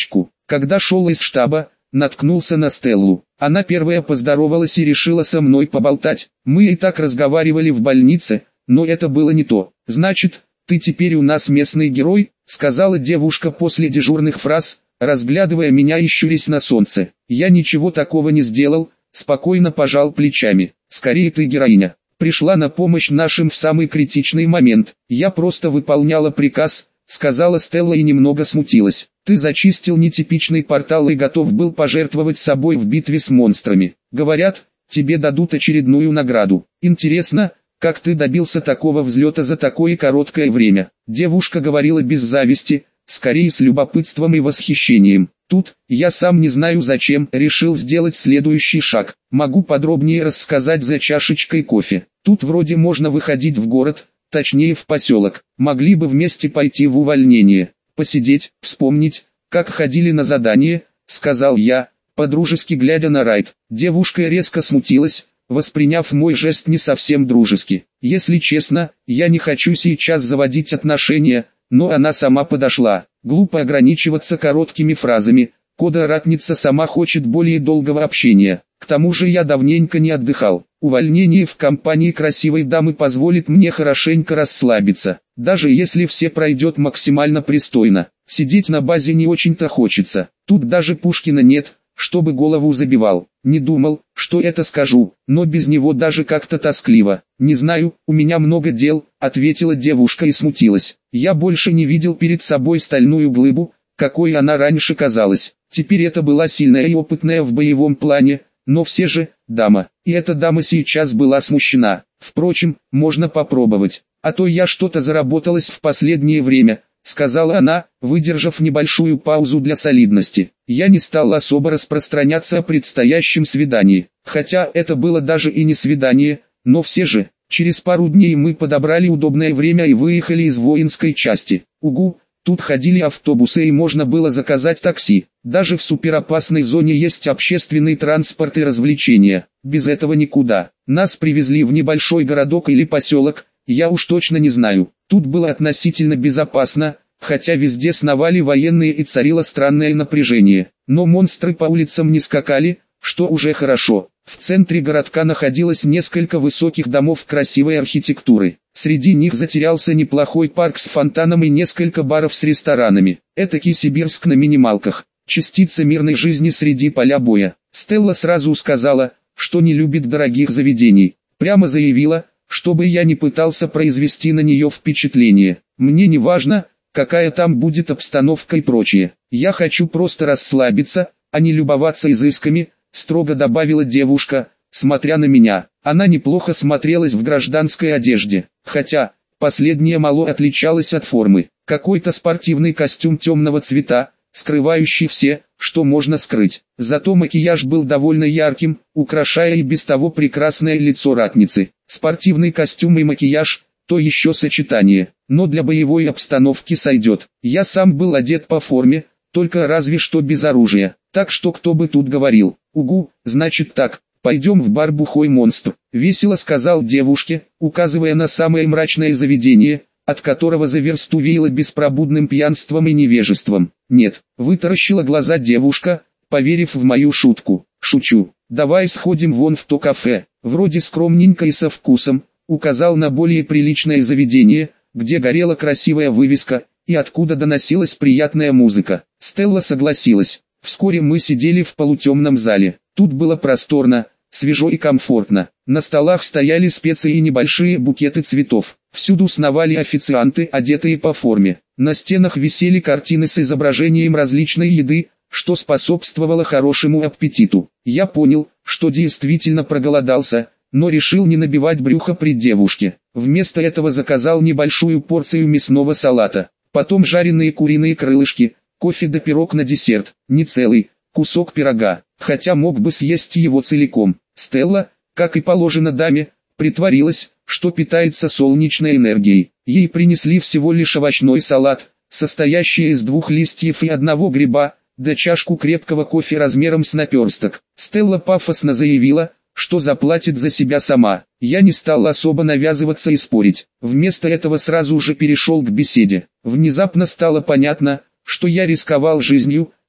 Когда шел из штаба, наткнулся на Стеллу. Она первая поздоровалась и решила со мной поболтать. Мы и так разговаривали в больнице, но это было не то. «Значит, ты теперь у нас местный герой», — сказала девушка после дежурных фраз, разглядывая меня и щурясь на солнце. «Я ничего такого не сделал», — спокойно пожал плечами. «Скорее ты героиня. Пришла на помощь нашим в самый критичный момент. Я просто выполняла приказ», — сказала Стелла и немного смутилась. «Ты зачистил нетипичный портал и готов был пожертвовать собой в битве с монстрами. Говорят, тебе дадут очередную награду. Интересно, как ты добился такого взлета за такое короткое время?» Девушка говорила без зависти, скорее с любопытством и восхищением. Тут, я сам не знаю зачем, решил сделать следующий шаг. Могу подробнее рассказать за чашечкой кофе. Тут вроде можно выходить в город, точнее в поселок. Могли бы вместе пойти в увольнение, посидеть, вспомнить, как ходили на задание, сказал я, подружески глядя на Райт. Девушка резко смутилась, восприняв мой жест не совсем дружески. Если честно, я не хочу сейчас заводить отношения, но она сама подошла. Глупо ограничиваться короткими фразами, кода-ратница сама хочет более долгого общения. К тому же я давненько не отдыхал. Увольнение в компании красивой дамы позволит мне хорошенько расслабиться. Даже если все пройдет максимально пристойно. Сидеть на базе не очень-то хочется. Тут даже Пушкина нет, чтобы голову забивал. Не думал, что это скажу, но без него даже как-то тоскливо. «Не знаю, у меня много дел», — ответила девушка и смутилась. Я больше не видел перед собой стальную глыбу, какой она раньше казалась. Теперь это была сильная и опытная в боевом плане, но все же, дама. И эта дама сейчас была смущена. Впрочем, можно попробовать. «А то я что-то заработалась в последнее время», — сказала она, выдержав небольшую паузу для солидности. Я не стал особо распространяться о предстоящем свидании, хотя это было даже и не свидание, но все же, через пару дней мы подобрали удобное время и выехали из воинской части. Угу, тут ходили автобусы и можно было заказать такси. Даже в суперопасной зоне есть общественный транспорт и развлечения. Без этого никуда. Нас привезли в небольшой городок или поселок, я уж точно не знаю. Тут было относительно безопасно, хотя везде сновали военные и царило странное напряжение. Но монстры по улицам не скакали, что уже хорошо. В центре городка находилось несколько высоких домов красивой архитектуры. Среди них затерялся неплохой парк с фонтаном и несколько баров с ресторанами. Этакий Сибирск на минималках. Частица мирной жизни среди поля боя. Стелла сразу сказала, что не любит дорогих заведений. Прямо заявила, чтобы я не пытался произвести на нее впечатление. Мне не важно, какая там будет обстановка и прочее. Я хочу просто расслабиться, а не любоваться изысками, строго добавила девушка, смотря на меня. Она неплохо смотрелась в гражданской одежде, хотя, последняя мало отличалась от формы. Какой-то спортивный костюм темного цвета, скрывающий все, что можно скрыть. Зато макияж был довольно ярким, украшая и без того прекрасное лицо ратницы. Спортивный костюм и макияж – то еще сочетание, но для боевой обстановки сойдет. Я сам был одет по форме, только разве что без оружия, так что кто бы тут говорил. «Угу, значит так, пойдем в бар «Бухой монстр», — весело сказал девушке, указывая на самое мрачное заведение, от которого за версту веяло беспробудным пьянством и невежеством. «Нет», — вытаращила глаза девушка, поверив в мою шутку. «Шучу. Давай сходим вон в то кафе, вроде скромненько и со вкусом», — указал на более приличное заведение, где горела красивая вывеска, и откуда доносилась приятная музыка. Стелла согласилась. Вскоре мы сидели в полутемном зале. Тут было просторно, свежо и комфортно. На столах стояли специи и небольшие букеты цветов. Всюду сновали официанты, одетые по форме. На стенах висели картины с изображением различной еды, что способствовало хорошему аппетиту. Я понял, что действительно проголодался, но решил не набивать брюхо при девушке. Вместо этого заказал небольшую порцию мясного салата, потом жареные куриные крылышки, кофе да пирог на десерт, не целый, кусок пирога, хотя мог бы съесть его целиком. Стелла, как и положено даме, притворилась, что питается солнечной энергией. Ей принесли всего лишь овощной салат, состоящий из двух листьев и одного гриба, да чашку крепкого кофе размером с наперсток. Стелла пафосно заявила, что заплатит за себя сама. Я не стал особо навязываться и спорить. Вместо этого сразу же перешел к беседе. Внезапно стало понятно, что я рисковал жизнью,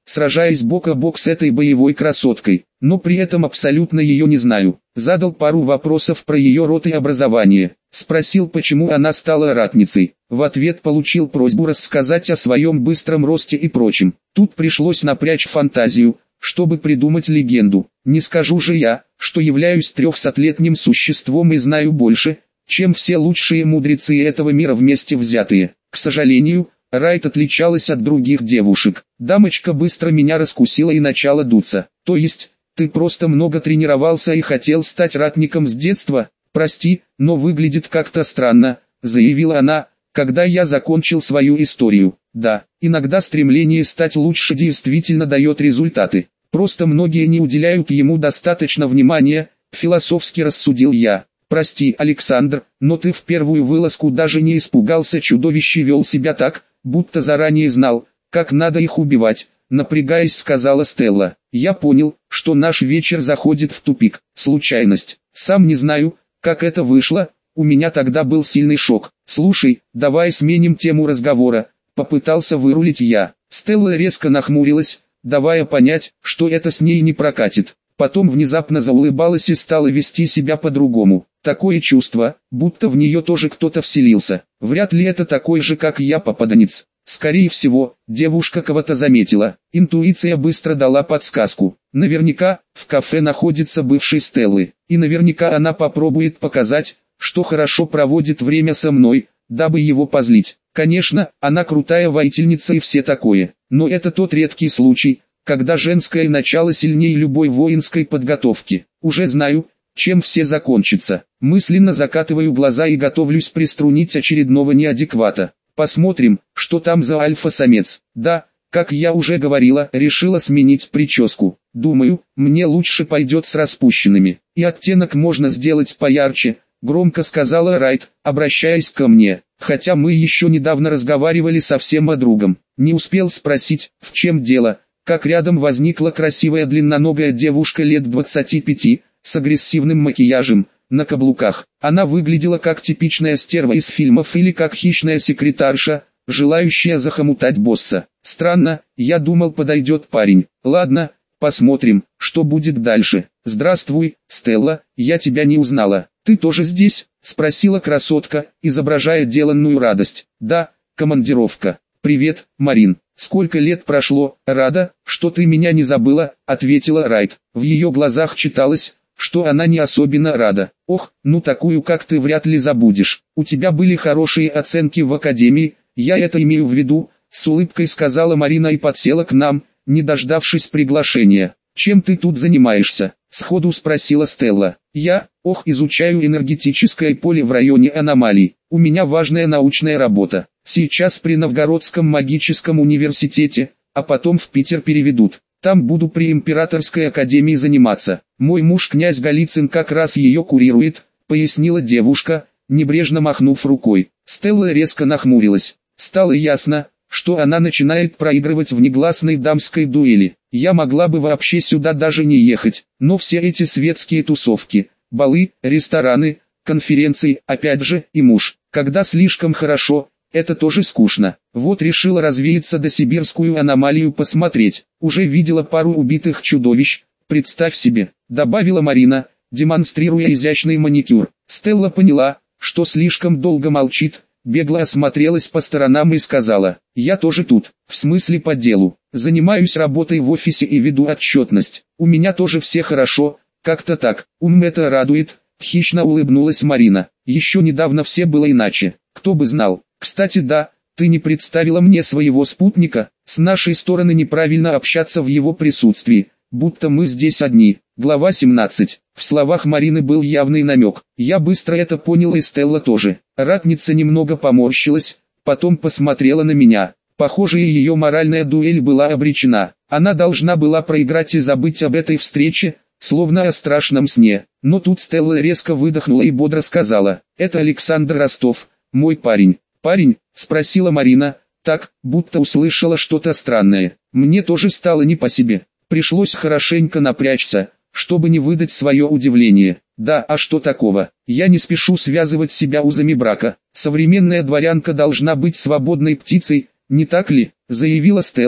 сражаясь бок о бок с этой боевой красоткой, но при этом абсолютно ее не знаю. Задал пару вопросов про ее род и образование, спросил, почему она стала ратницей. В ответ получил просьбу рассказать о своем быстром росте и прочем. Тут пришлось напрячь фантазию, чтобы придумать легенду. Не скажу же я, что являюсь трехсотлетним существом и знаю больше, чем все лучшие мудрецы этого мира вместе взятые. К сожалению, Райт отличалась от других девушек. Дамочка быстро меня раскусила и начала дуться. То есть, ты просто много тренировался и хотел стать ратником с детства? Прости, но выглядит как-то странно, заявила она, когда я закончил свою историю. Да, иногда стремление стать лучше действительно дает результаты. Просто многие не уделяют ему достаточно внимания, философски рассудил я. Прости, Александр, но ты в первую вылазку даже не испугался чудовищ и вел себя так, будто заранее знал, как надо их убивать, напрягаясь, сказала Стелла. Я понял, что наш вечер заходит в тупик. Случайность. Сам не знаю, как это вышло, у меня тогда был сильный шок. Слушай, давай сменим тему разговора, попытался вырулить я. Стелла резко нахмурилась, давая понять, что это с ней не прокатит. Потом внезапно заулыбалась и стала вести себя по-другому. Такое чувство, будто в нее тоже кто-то вселился. Вряд ли это такой же, как я, попаданец. Скорее всего, девушка кого-то заметила. Интуиция быстро дала подсказку. Наверняка, в кафе находится бывший Стеллы. И наверняка она попробует показать, что хорошо проводит время со мной, дабы его позлить. Конечно, она крутая воительница и все такое. Но это тот редкий случай, когда женское начало сильнее любой воинской подготовки. Уже знаю, чем все закончится. Мысленно закатываю глаза и готовлюсь приструнить очередного неадеквата. Посмотрим, что там за альфа-самец. Да, как я уже говорила, решила сменить прическу. Думаю, мне лучше пойдет с распущенными. И оттенок можно сделать поярче, громко сказала Райт, обращаясь ко мне. Хотя мы еще недавно разговаривали совсем о другом. Не успел спросить, в чем дело, как рядом возникла красивая длинноногая девушка лет двадцати пяти, с агрессивным макияжем, на каблуках. Она выглядела как типичная стерва из фильмов или как хищная секретарша, желающая захомутать босса. Странно, я думал, подойдет парень. Ладно, посмотрим, что будет дальше. Здравствуй, Стелла, я тебя не узнала. Ты тоже здесь? Спросила красотка, изображая деланную радость. Да, командировка. Привет, Марин. Сколько лет прошло, рада, что ты меня не забыла, ответила Райт. В ее глазах читалось, что она не особенно рада. Ох, ну такую как ты вряд ли забудешь. У тебя были хорошие оценки в академии, я это имею в виду, с улыбкой сказала Марина и подсела к нам, не дождавшись приглашения. Чем ты тут занимаешься? Сходу спросила Стелла. Я, ох, изучаю энергетическое поле в районе аномалий. У меня важная научная работа. Сейчас при Новгородском магическом университете, а потом в Питер переведут. Там буду при Императорской академии заниматься. Мой муж князь Голицын как раз ее курирует, пояснила девушка, небрежно махнув рукой. Стелла резко нахмурилась. Стало ясно, что она начинает проигрывать в негласной дамской дуэли. Я могла бы вообще сюда даже не ехать, но все эти светские тусовки, балы, рестораны, конференции, опять же, и муж. Когда слишком хорошо, это тоже скучно. Вот решила развеяться до сибирскую аномалию посмотреть. Уже видела пару убитых чудовищ, представь себе, добавила Марина, демонстрируя изящный маникюр. Стелла поняла, что слишком долго молчит, бегло осмотрелась по сторонам и сказала: «Я тоже тут, в смысле по делу, занимаюсь работой в офисе и веду отчетность. У меня тоже все хорошо, как-то так, ум это радует», хищно улыбнулась Марина. «Еще недавно все было иначе, кто бы знал. Кстати, да, ты не представила мне своего спутника, с нашей стороны неправильно общаться в его присутствии, будто мы здесь одни». Глава семнадцать. В словах Марины был явный намек. Я быстро это понял, и Стелла тоже. Ратница немного поморщилась, потом посмотрела на меня. Похоже, и ее моральная дуэль была обречена. Она должна была проиграть и забыть об этой встрече, словно о страшном сне. Но тут Стелла резко выдохнула и бодро сказала: «Это Александр Ростов, мой парень». «Парень?» – спросила Марина, так, будто услышала что-то странное. Мне тоже стало не по себе. Пришлось хорошенько напрячься, чтобы не выдать свое удивление. Да, а что такого? Я не спешу связывать себя узами брака. Современная дворянка должна быть свободной птицей, не так ли? Заявила Стелла,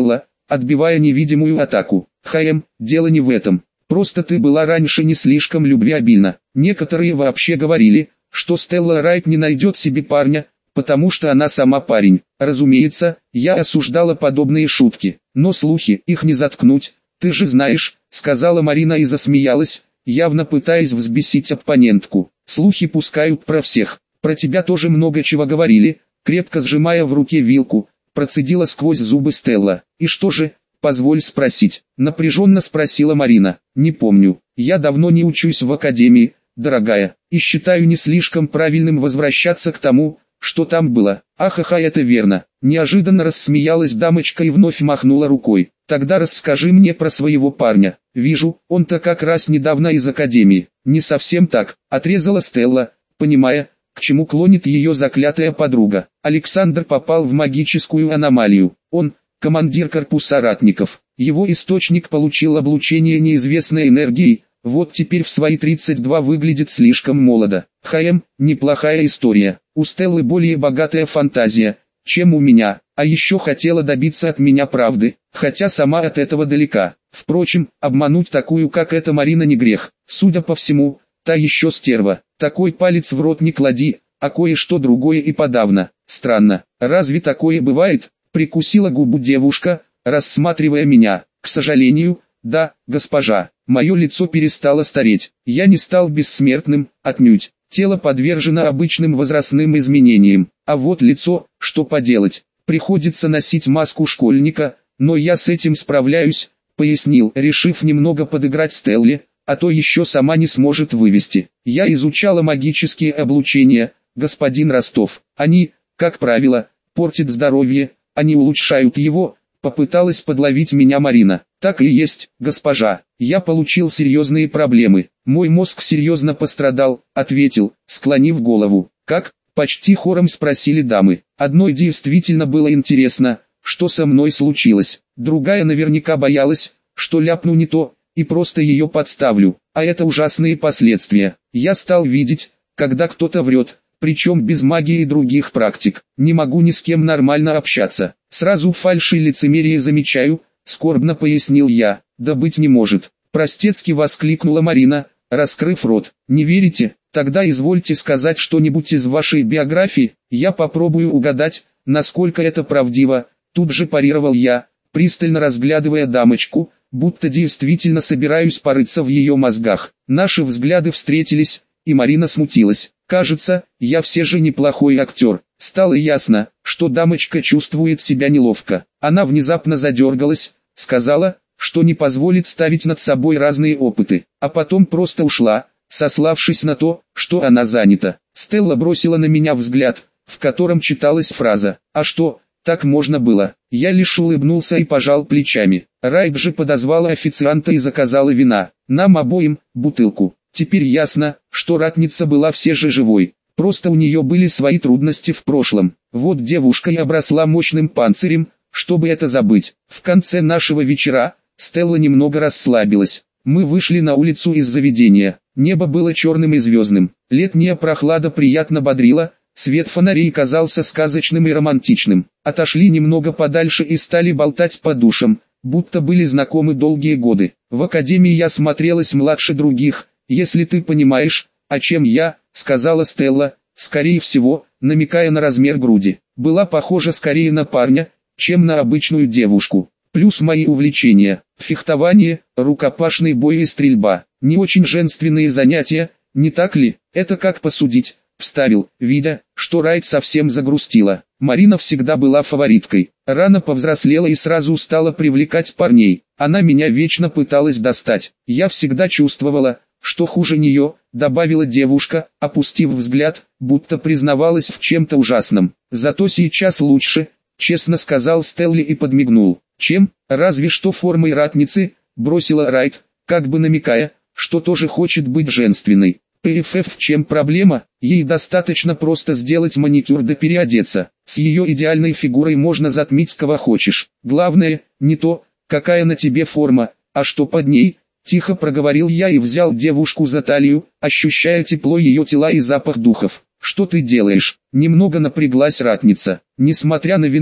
отбивая невидимую атаку. «Хаем, дело не в этом. Просто ты была раньше не слишком любвеобильна. Некоторые вообще говорили, что Стелла Райт не найдет себе парня, потому что она сама парень. Разумеется, я осуждала подобные шутки, но слухи, их не заткнуть, ты же знаешь», — сказала Марина и засмеялась, явно пытаясь взбесить оппонентку. «Слухи пускают про всех, про тебя тоже много чего говорили», — крепко сжимая в руке вилку, процедила сквозь зубы Стелла. «И что же, позволь спросить?» — напряженно спросила Марина. «Не помню, я давно не учусь в академии, дорогая, и считаю не слишком правильным возвращаться к тому, что там было». «Ахаха, это верно», — неожиданно рассмеялась дамочка и вновь махнула рукой. «Тогда расскажи мне про своего парня. Вижу, он-то как раз недавно из академии». «Не совсем так», — отрезала Стелла, понимая, к чему клонит ее заклятая подруга. «Александр попал в магическую аномалию. Он — командир корпуса ратников. Его источник получил облучение неизвестной энергией, вот теперь в свои тридцать два выглядит слишком молодо. Хаем, неплохая история. У Стеллы более богатая фантазия, чем у меня, а еще хотела добиться от меня правды, хотя сама от этого далека. Впрочем, обмануть такую, как эта Марина, не грех. Судя по всему, та еще стерва. Такой палец в рот не клади, а кое-что другое и подавно. Странно, разве такое бывает?» — прикусила губу девушка, рассматривая меня. «К сожалению, да, госпожа». Мое лицо перестало стареть. Я не стал бессмертным, отнюдь. Тело подвержено обычным возрастным изменениям. А вот лицо, что поделать, приходится носить маску школьника, но я с этим справляюсь, пояснил, решив немного подыграть Стелле, а то еще сама не сможет вывести. «Я изучала магические облучения, господин Ростов. Они, как правило, портят здоровье, а не улучшают его», — попыталась подловить меня Марина. «Так и есть, госпожа. Я получил серьезные проблемы. Мой мозг серьезно пострадал», — ответил, склонив голову. «Как?» — почти хором спросили дамы. Одной действительно было интересно, что со мной случилось. Другая наверняка боялась, что ляпну не то, и просто ее подставлю. А это ужасные последствия. Я стал видеть, когда кто-то врет, причем без магии и других практик. Не могу ни с кем нормально общаться. Сразу фальшь и лицемерие замечаю, скорбно пояснил я. «Да быть не может», — простецки воскликнула Марина, раскрыв рот. «Не верите? Тогда извольте сказать что-нибудь из вашей биографии, я попробую угадать, насколько это правдиво», — тут же парировал я, пристально разглядывая дамочку, будто действительно собираюсь порыться в ее мозгах. Наши взгляды встретились, и Марина смутилась. Кажется, я все же неплохой актер. Стало ясно, что дамочка чувствует себя неловко. Она внезапно задергалась, сказала, что не позволит ставить над собой разные опыты, а потом просто ушла, сославшись на то, что она занята. Стелла бросила на меня взгляд, в котором читалась фраза «А что, так можно было?» Я лишь улыбнулся и пожал плечами. Райт же подозвала официанта и заказала вина. Нам обоим бутылку. Теперь ясно, что ратница была все же живой. Просто у нее были свои трудности в прошлом. Вот девушка и обросла мощным панцирем, чтобы это забыть. В конце нашего вечера Стелла немного расслабилась. Мы вышли на улицу из заведения. Небо было черным и звездным. Летняя прохлада приятно бодрила. Свет фонарей казался сказочным и романтичным. Отошли немного подальше и стали болтать по душам, будто были знакомы долгие годы. В академии я смотрелась младше других, если ты понимаешь, о чем я, сказала Стелла, скорее всего, намекая на размер груди. Была похожа скорее на парня, чем на обычную девушку. Плюс мои увлечения: фехтование, рукопашный бой и стрельба. Не очень женственные занятия, не так ли? Это как посудить, вставил, видя, что Райт совсем загрустила. Марина всегда была фавориткой. Рано повзрослела и сразу стала привлекать парней. Она меня вечно пыталась достать. Я всегда чувствовала, что хуже нее, добавила девушка, опустив взгляд, будто признавалась в чем-то ужасном. Зато сейчас лучше, честно сказал Стелли и подмигнул. Чем? Разве что формой ратницы, бросила Райт, как бы намекая, что тоже хочет быть женственной. ПФФ, в чем проблема? Ей достаточно просто сделать маникюр да переодеться. С ее идеальной фигурой можно затмить кого хочешь. Главное, не то, какая на тебе форма, а что под ней. Тихо проговорил я и взял девушку за талию, ощущая тепло ее тела и запах духов. «Что ты делаешь?» Немного напряглась ратница. Несмотря на вино,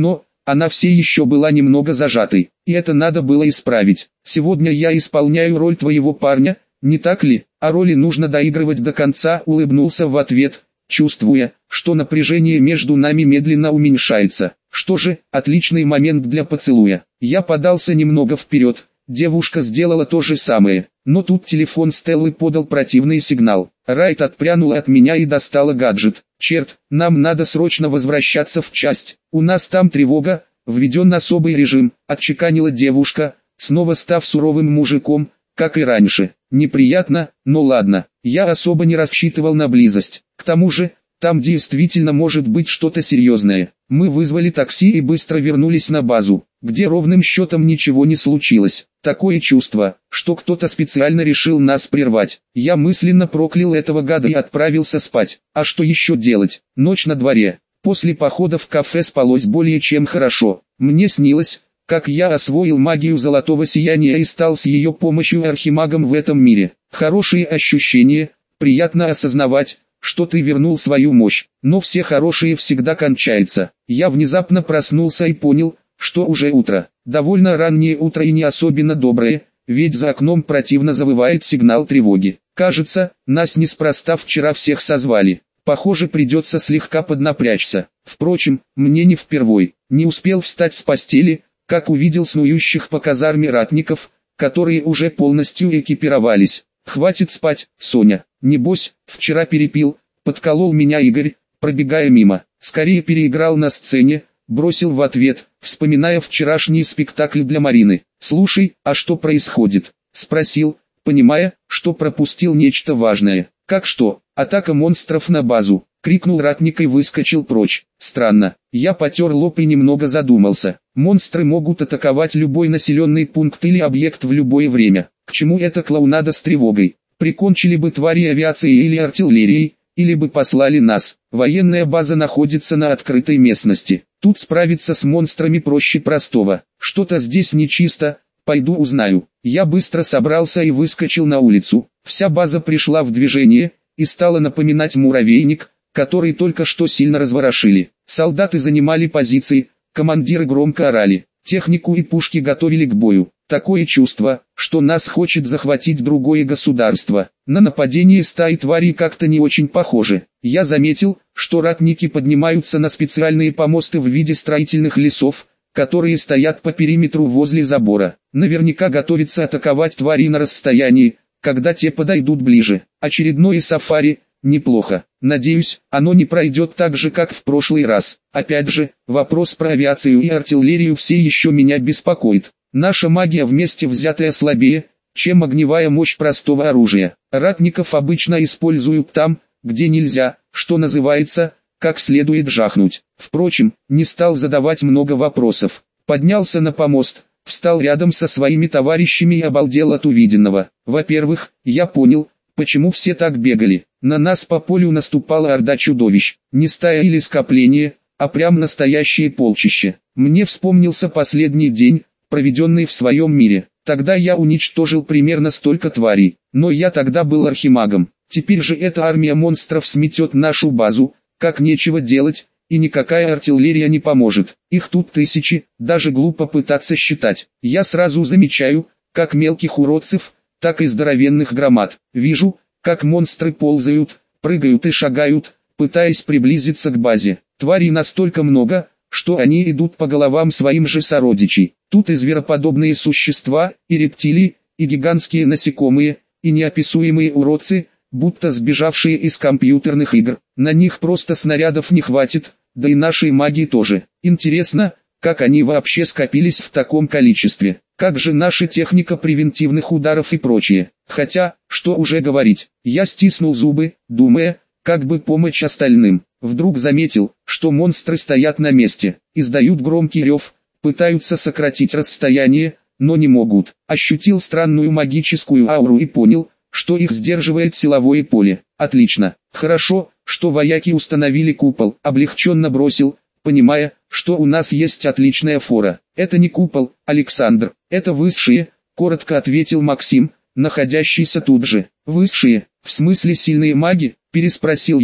она все еще была немного зажатой, и это надо было исправить. Сегодня я исполняю роль твоего парня, не так ли? А роли нужно доигрывать до конца, улыбнулся в ответ, чувствуя, что напряжение между нами медленно уменьшается. Что же, отличный момент для поцелуя. Я подался немного вперед, девушка сделала то же самое, но тут телефон Стеллы подал противный сигнал. Райт отпрянула от меня и достала гаджет. «Черт, нам надо срочно возвращаться в часть, у нас там тревога, введен особый режим», — отчеканила девушка, снова став суровым мужиком, как и раньше. Неприятно, но ладно, я особо не рассчитывал на близость. К тому же, там действительно может быть что-то серьезное. Мы вызвали такси и быстро вернулись на базу, где ровным счетом ничего не случилось. Такое чувство, что кто-то специально решил нас прервать. Я мысленно проклял этого гада и отправился спать. А что еще делать? Ночь на дворе. После похода в кафе спалось более чем хорошо. Мне снилось, как я освоил магию золотого сияния и стал с ее помощью архимагом в этом мире. Хорошие ощущения, приятно осознавать, что ты вернул свою мощь, но все хорошие всегда кончаются. Я внезапно проснулся и понял, что уже утро. Довольно раннее утро и не особенно доброе, ведь за окном противно завывает сигнал тревоги. Кажется, нас неспроста вчера всех созвали. Похоже, придется слегка поднапрячься. Впрочем, мне не впервой. Не успел встать с постели, как увидел снующих по казарме ратников, которые уже полностью экипировались. «Хватит спать, Соня, небось, вчера перепил», — подколол меня Игорь, пробегая мимо. «Скорее переиграл на сцене», — бросил в ответ, вспоминая вчерашний спектакль для Марины. «Слушай, а что происходит?» — спросил, понимая, что пропустил нечто важное. «Как что? Атака монстров на базу!» — крикнул ратник и выскочил прочь. Странно, я потер лоб и немного задумался. Монстры могут атаковать любой населенный пункт или объект в любое время. К чему эта клоунада с тревогой? Прикончили бы твари авиацией или артиллерией, или бы послали нас. Военная база находится на открытой местности. Тут справиться с монстрами проще простого. Что-то здесь нечисто, пойду узнаю. Я быстро собрался и выскочил на улицу. Вся база пришла в движение и стала напоминать муравейник, который только что сильно разворошили. Солдаты занимали позиции, командиры громко орали, технику и пушки готовили к бою. Такое чувство, что нас хочет захватить другое государство. На нападение стаи тварей как-то не очень похоже. Я заметил, что ратники поднимаются на специальные помосты в виде строительных лесов, которые стоят по периметру возле забора. Наверняка готовятся атаковать твари на расстоянии, когда те подойдут ближе. Очередное сафари, неплохо. Надеюсь, оно не пройдет так же, как в прошлый раз. Опять же, вопрос про авиацию и артиллерию все еще меня беспокоит. Наша магия вместе взятая слабее, чем огневая мощь простого оружия. Ратников обычно используют там, где нельзя, что называется, как следует жахнуть. Впрочем, не стал задавать много вопросов. Поднялся на помост, встал рядом со своими товарищами и обалдел от увиденного. Во-первых, я понял, почему все так бегали. На нас по полю наступала орда чудовищ. Не стая или скопление, а прям настоящее полчище. Мне вспомнился последний день, проведенный в своем мире. Тогда я уничтожил примерно столько тварей, но я тогда был архимагом. Теперь же эта армия монстров сметет нашу базу, как нечего делать, и никакая артиллерия не поможет. Их тут тысячи, даже глупо пытаться считать. Я сразу замечаю, как мелких уродцев, так и здоровенных громад. Вижу, как монстры ползают, прыгают и шагают, пытаясь приблизиться к базе. Тварей настолько много, что они идут по головам своим же сородичей. Тут и звероподобные существа, и рептилии, и гигантские насекомые, и неописуемые уродцы, будто сбежавшие из компьютерных игр. На них просто снарядов не хватит, да и нашей магии тоже. Интересно, как они вообще скопились в таком количестве. Как же наша техника превентивных ударов и прочее. Хотя, что уже говорить, я стиснул зубы, думая, как бы помочь остальным. Вдруг заметил, что монстры стоят на месте, издают громкий рев, пытаются сократить расстояние, но не могут. Ощутил странную магическую ауру и понял, что их сдерживает силовое поле. Отлично. Хорошо, что вояки установили купол. Облегченно бросил, понимая, что у нас есть отличная фора. Это не купол, Александр, это высшие, коротко ответил Максим, находящийся тут же. Высшие, в смысле сильные маги, переспросил я.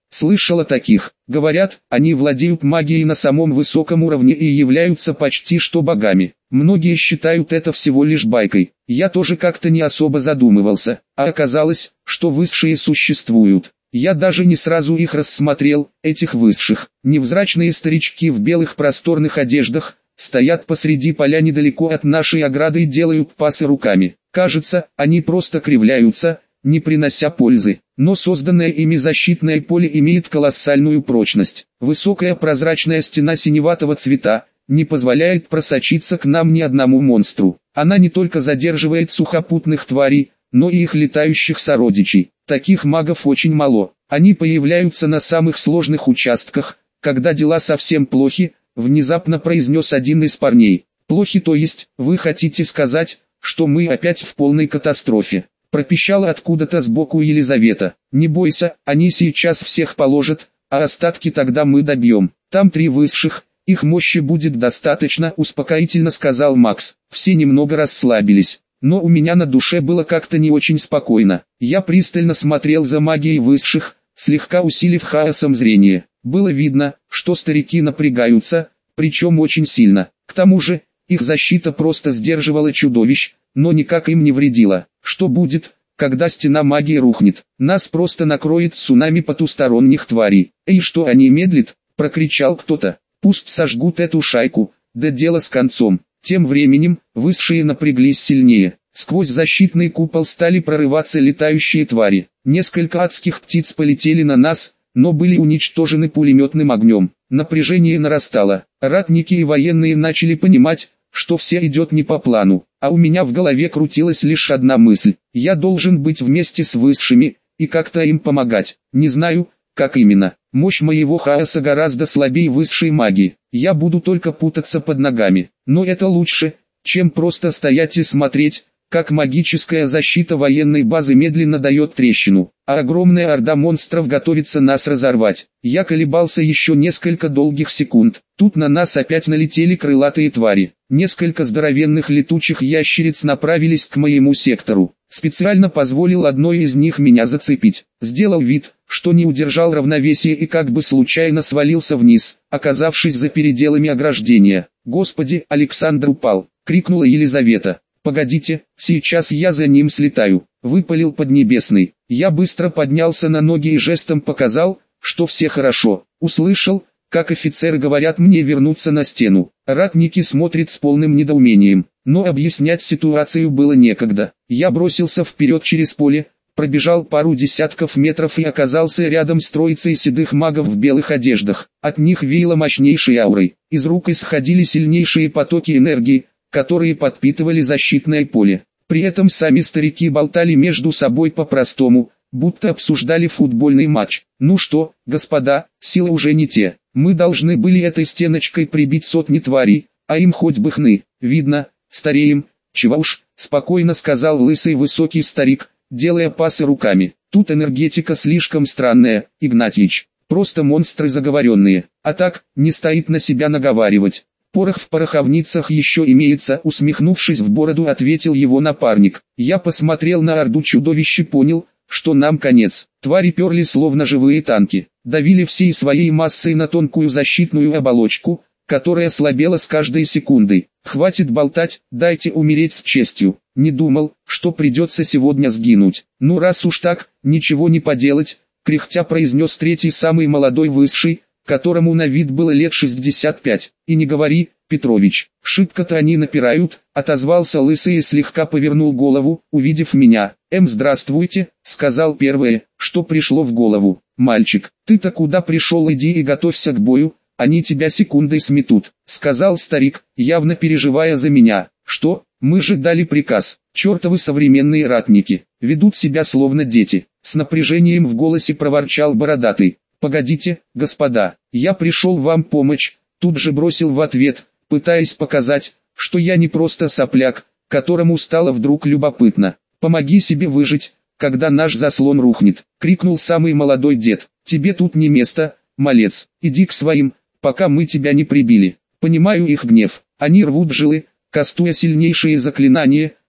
Слышал о таких. Говорят, они владеют магией на самом высоком уровне и являются почти что богами. Многие считают это всего лишь байкой. Я тоже как-то не особо задумывался, а оказалось, что высшие существуют. Я даже не сразу их рассмотрел, этих высших. Невзрачные старички в белых просторных одеждах стоят посреди поля недалеко от нашей ограды и делают пасы руками. Кажется, они просто кривляются, не принося пользы. Но созданное ими защитное поле имеет колоссальную прочность. Высокая прозрачная стена синеватого цвета не позволяет просочиться к нам ни одному монстру. Она не только задерживает сухопутных тварей, но и их летающих сородичей. Таких магов очень мало. Они появляются на самых сложных участках, когда дела совсем плохи, внезапно произнес один из парней. Плохи, то есть, вы хотите сказать, что мы опять в полной катастрофе? Пропищала откуда-то сбоку Елизавета. Не бойся, они сейчас всех положат, а остатки тогда мы добьем. Там три высших, их мощи будет достаточно, успокоительно сказал Макс. Все немного расслабились. Но у меня на душе было как-то не очень спокойно. Я пристально смотрел за магией высших, слегка усилив хаосом зрение. Было видно, что старики напрягаются, причем очень сильно. К тому же, их защита просто сдерживала чудовищ, но никак им не вредила. Что будет, когда стена магии рухнет? Нас просто накроет цунами потусторонних тварей. «Эй, что они медлят?» – прокричал кто-то. «Пусть сожгут эту шайку, да дело с концом». Тем временем, высшие напряглись сильнее. Сквозь защитный купол стали прорываться летающие твари. Несколько адских птиц полетели на нас, но были уничтожены пулеметным огнем. Напряжение нарастало. Ратники и военные начали понимать, что все идет не по плану. А у меня в голове крутилась лишь одна мысль. Я должен быть вместе с высшими, и как-то им помогать. Не знаю, как именно. Мощь моего хаоса гораздо слабее высшей магии. Я буду только путаться под ногами. Но это лучше, чем просто стоять и смотреть, как магическая защита военной базы медленно дает трещину, а огромная орда монстров готовится нас разорвать. Я колебался еще несколько долгих секунд. Тут на нас опять налетели крылатые твари. Несколько здоровенных летучих ящериц направились к моему сектору. Специально позволил одной из них меня зацепить. Сделал вид, что не удержал равновесие и как бы случайно свалился вниз, оказавшись за пределами ограждения. «Господи, Александр упал!» — крикнула Елизавета. «Погодите, сейчас я за ним слетаю», — выпалил Поднебесный. Я быстро поднялся на ноги и жестом показал, что все хорошо. Услышал, как офицеры говорят мне вернуться на стену. Ратники смотрят с полным недоумением, но объяснять ситуацию было некогда. Я бросился вперед через поле, пробежал пару десятков метров и оказался рядом с троицей седых магов в белых одеждах. От них веяло мощнейшей аурой. Из рук исходили сильнейшие потоки энергии, которые подпитывали защитное поле. При этом сами старики болтали между собой по-простому, будто обсуждали футбольный матч. «Ну что, господа, силы уже не те. Мы должны были этой стеночкой прибить сотни тварей, а им хоть бы хны. Видно, стареем. Чего уж», — спокойно сказал лысый высокий старик, делая пасы руками. «Тут энергетика слишком странная, Игнатьич. Просто монстры заговоренные. А так, не стоит на себя наговаривать. Порох в пороховницах еще имеется», — усмехнувшись в бороду, ответил его напарник. Я посмотрел на орду чудовищ и понял, что нам конец. Твари перли словно живые танки, давили всей своей массой на тонкую защитную оболочку, которая слабела с каждой секундой. «Хватит болтать, дайте умереть с честью. Не думал, что придется сегодня сгинуть. Ну раз уж так, ничего не поделать», — кряхтя произнес третий самый молодой высший, которому на вид было лет шестьдесят пять. «И не говори, Петрович, шибко-то они напирают», — отозвался лысый и слегка повернул голову, увидев меня. «Эм, здравствуйте», — сказал первое, что пришло в голову. «Мальчик, ты-то куда пришел? Иди и готовься к бою, они тебя секундой сметут», — сказал старик, явно переживая за меня. «Что? Мы же дали приказ. Чертовы современные ратники, ведут себя словно дети», — с напряжением в голосе проворчал бородатый. «Погодите, господа, я пришел вам помочь», — тут же бросил в ответ, пытаясь показать, что я не просто сопляк, которому стало вдруг любопытно. «Помоги себе выжить, когда наш заслон рухнет», — крикнул самый молодой дед. «Тебе тут не место, малец, иди к своим, пока мы тебя не прибили». Понимаю их гнев, они рвут жилы, кастуя сильнейшие заклинания,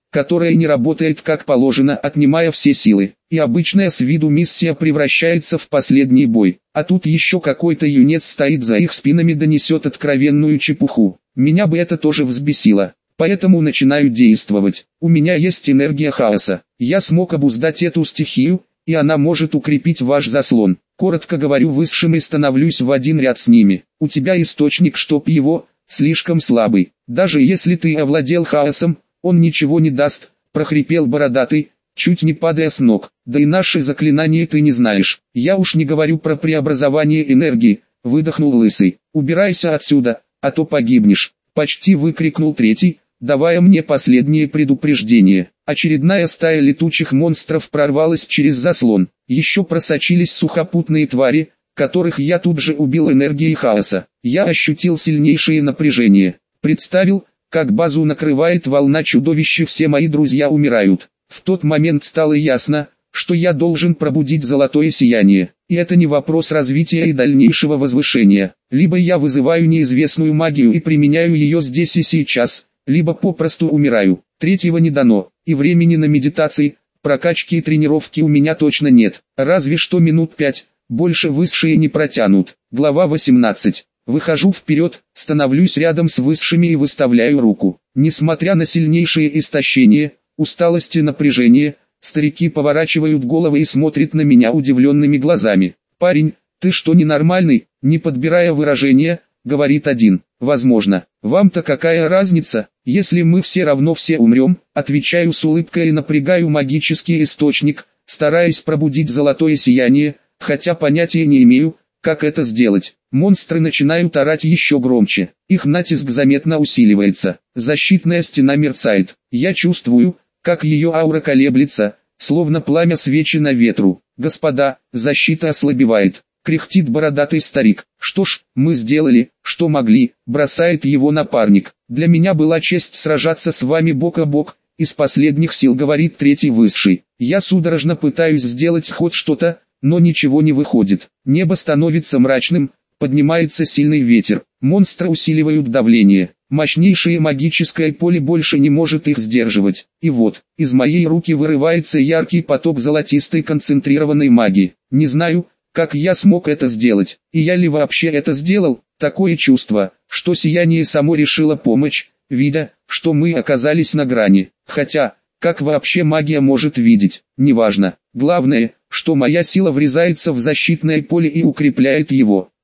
которая не работает как положено, отнимая все силы. И обычная с виду миссия превращается в последний бой. А тут еще какой-то юнец стоит за их спинами, донесет откровенную чепуху. Меня бы это тоже взбесило. Поэтому начинаю действовать. У меня есть энергия хаоса. Я смог обуздать эту стихию, и она может укрепить ваш заслон. Коротко говорю высшим и становлюсь в один ряд с ними. У тебя источник, чтоб его, слишком слабый. Даже если ты овладел хаосом, он ничего не даст, прохрипел бородатый, чуть не падая с ног. Да и наши заклинания ты не знаешь. Я уж не говорю про преобразование энергии, выдохнул лысый. Убирайся отсюда, а то погибнешь. Почти выкрикнул третий, давая мне последнее предупреждение. Очередная стая летучих монстров прорвалась через заслон. Еще просочились сухопутные твари, которых я тут же убил энергией хаоса. Я ощутил сильнейшее напряжение. Представил, как базу накрывает волна чудовищ, и все мои друзья умирают. В тот момент стало ясно, что я должен пробудить золотое сияние. И это не вопрос развития и дальнейшего возвышения. Либо я вызываю неизвестную магию и применяю ее здесь и сейчас, либо попросту умираю. Третьего не дано, и времени на медитации, прокачки и тренировки у меня точно нет. Разве что минут пять, больше высшие не протянут. Глава восемнадцать. Выхожу вперед, становлюсь рядом с высшими и выставляю руку. Несмотря на сильнейшее истощение, усталость и напряжение, старики поворачивают головы и смотрят на меня удивленными глазами. «Парень, ты что, ненормальный?» Не подбирая выражения, говорит один. «Возможно. Вам-то какая разница, если мы все равно все умрем?» Отвечаю с улыбкой и напрягаю магический источник, стараясь пробудить золотое сияние, хотя понятия не имею, как это сделать. Монстры начинают орать еще громче. Их натиск заметно усиливается. Защитная стена мерцает. Я чувствую, как ее аура колеблется, словно пламя свечи на ветру. «Господа, защита ослабевает», — кряхтит бородатый старик. «Что ж, мы сделали, что могли», — бросает его напарник. «Для меня была честь сражаться с вами бок о бок», — из последних сил говорит третий высший. Я судорожно пытаюсь сделать хоть что-то, но ничего не выходит. Небо становится мрачным, поднимается сильный ветер. Монстры усиливают давление. Мощнейшее магическое поле больше не может их сдерживать. И вот, из моей руки вырывается яркий поток золотистой концентрированной магии. Не знаю, как я смог это сделать, и я ли вообще это сделал. Такое чувство, что сияние само решило помочь, видя, что мы оказались на грани. Хотя, как вообще магия может видеть, неважно. Главное, что моя сила врезается в защитное поле и укрепляет его.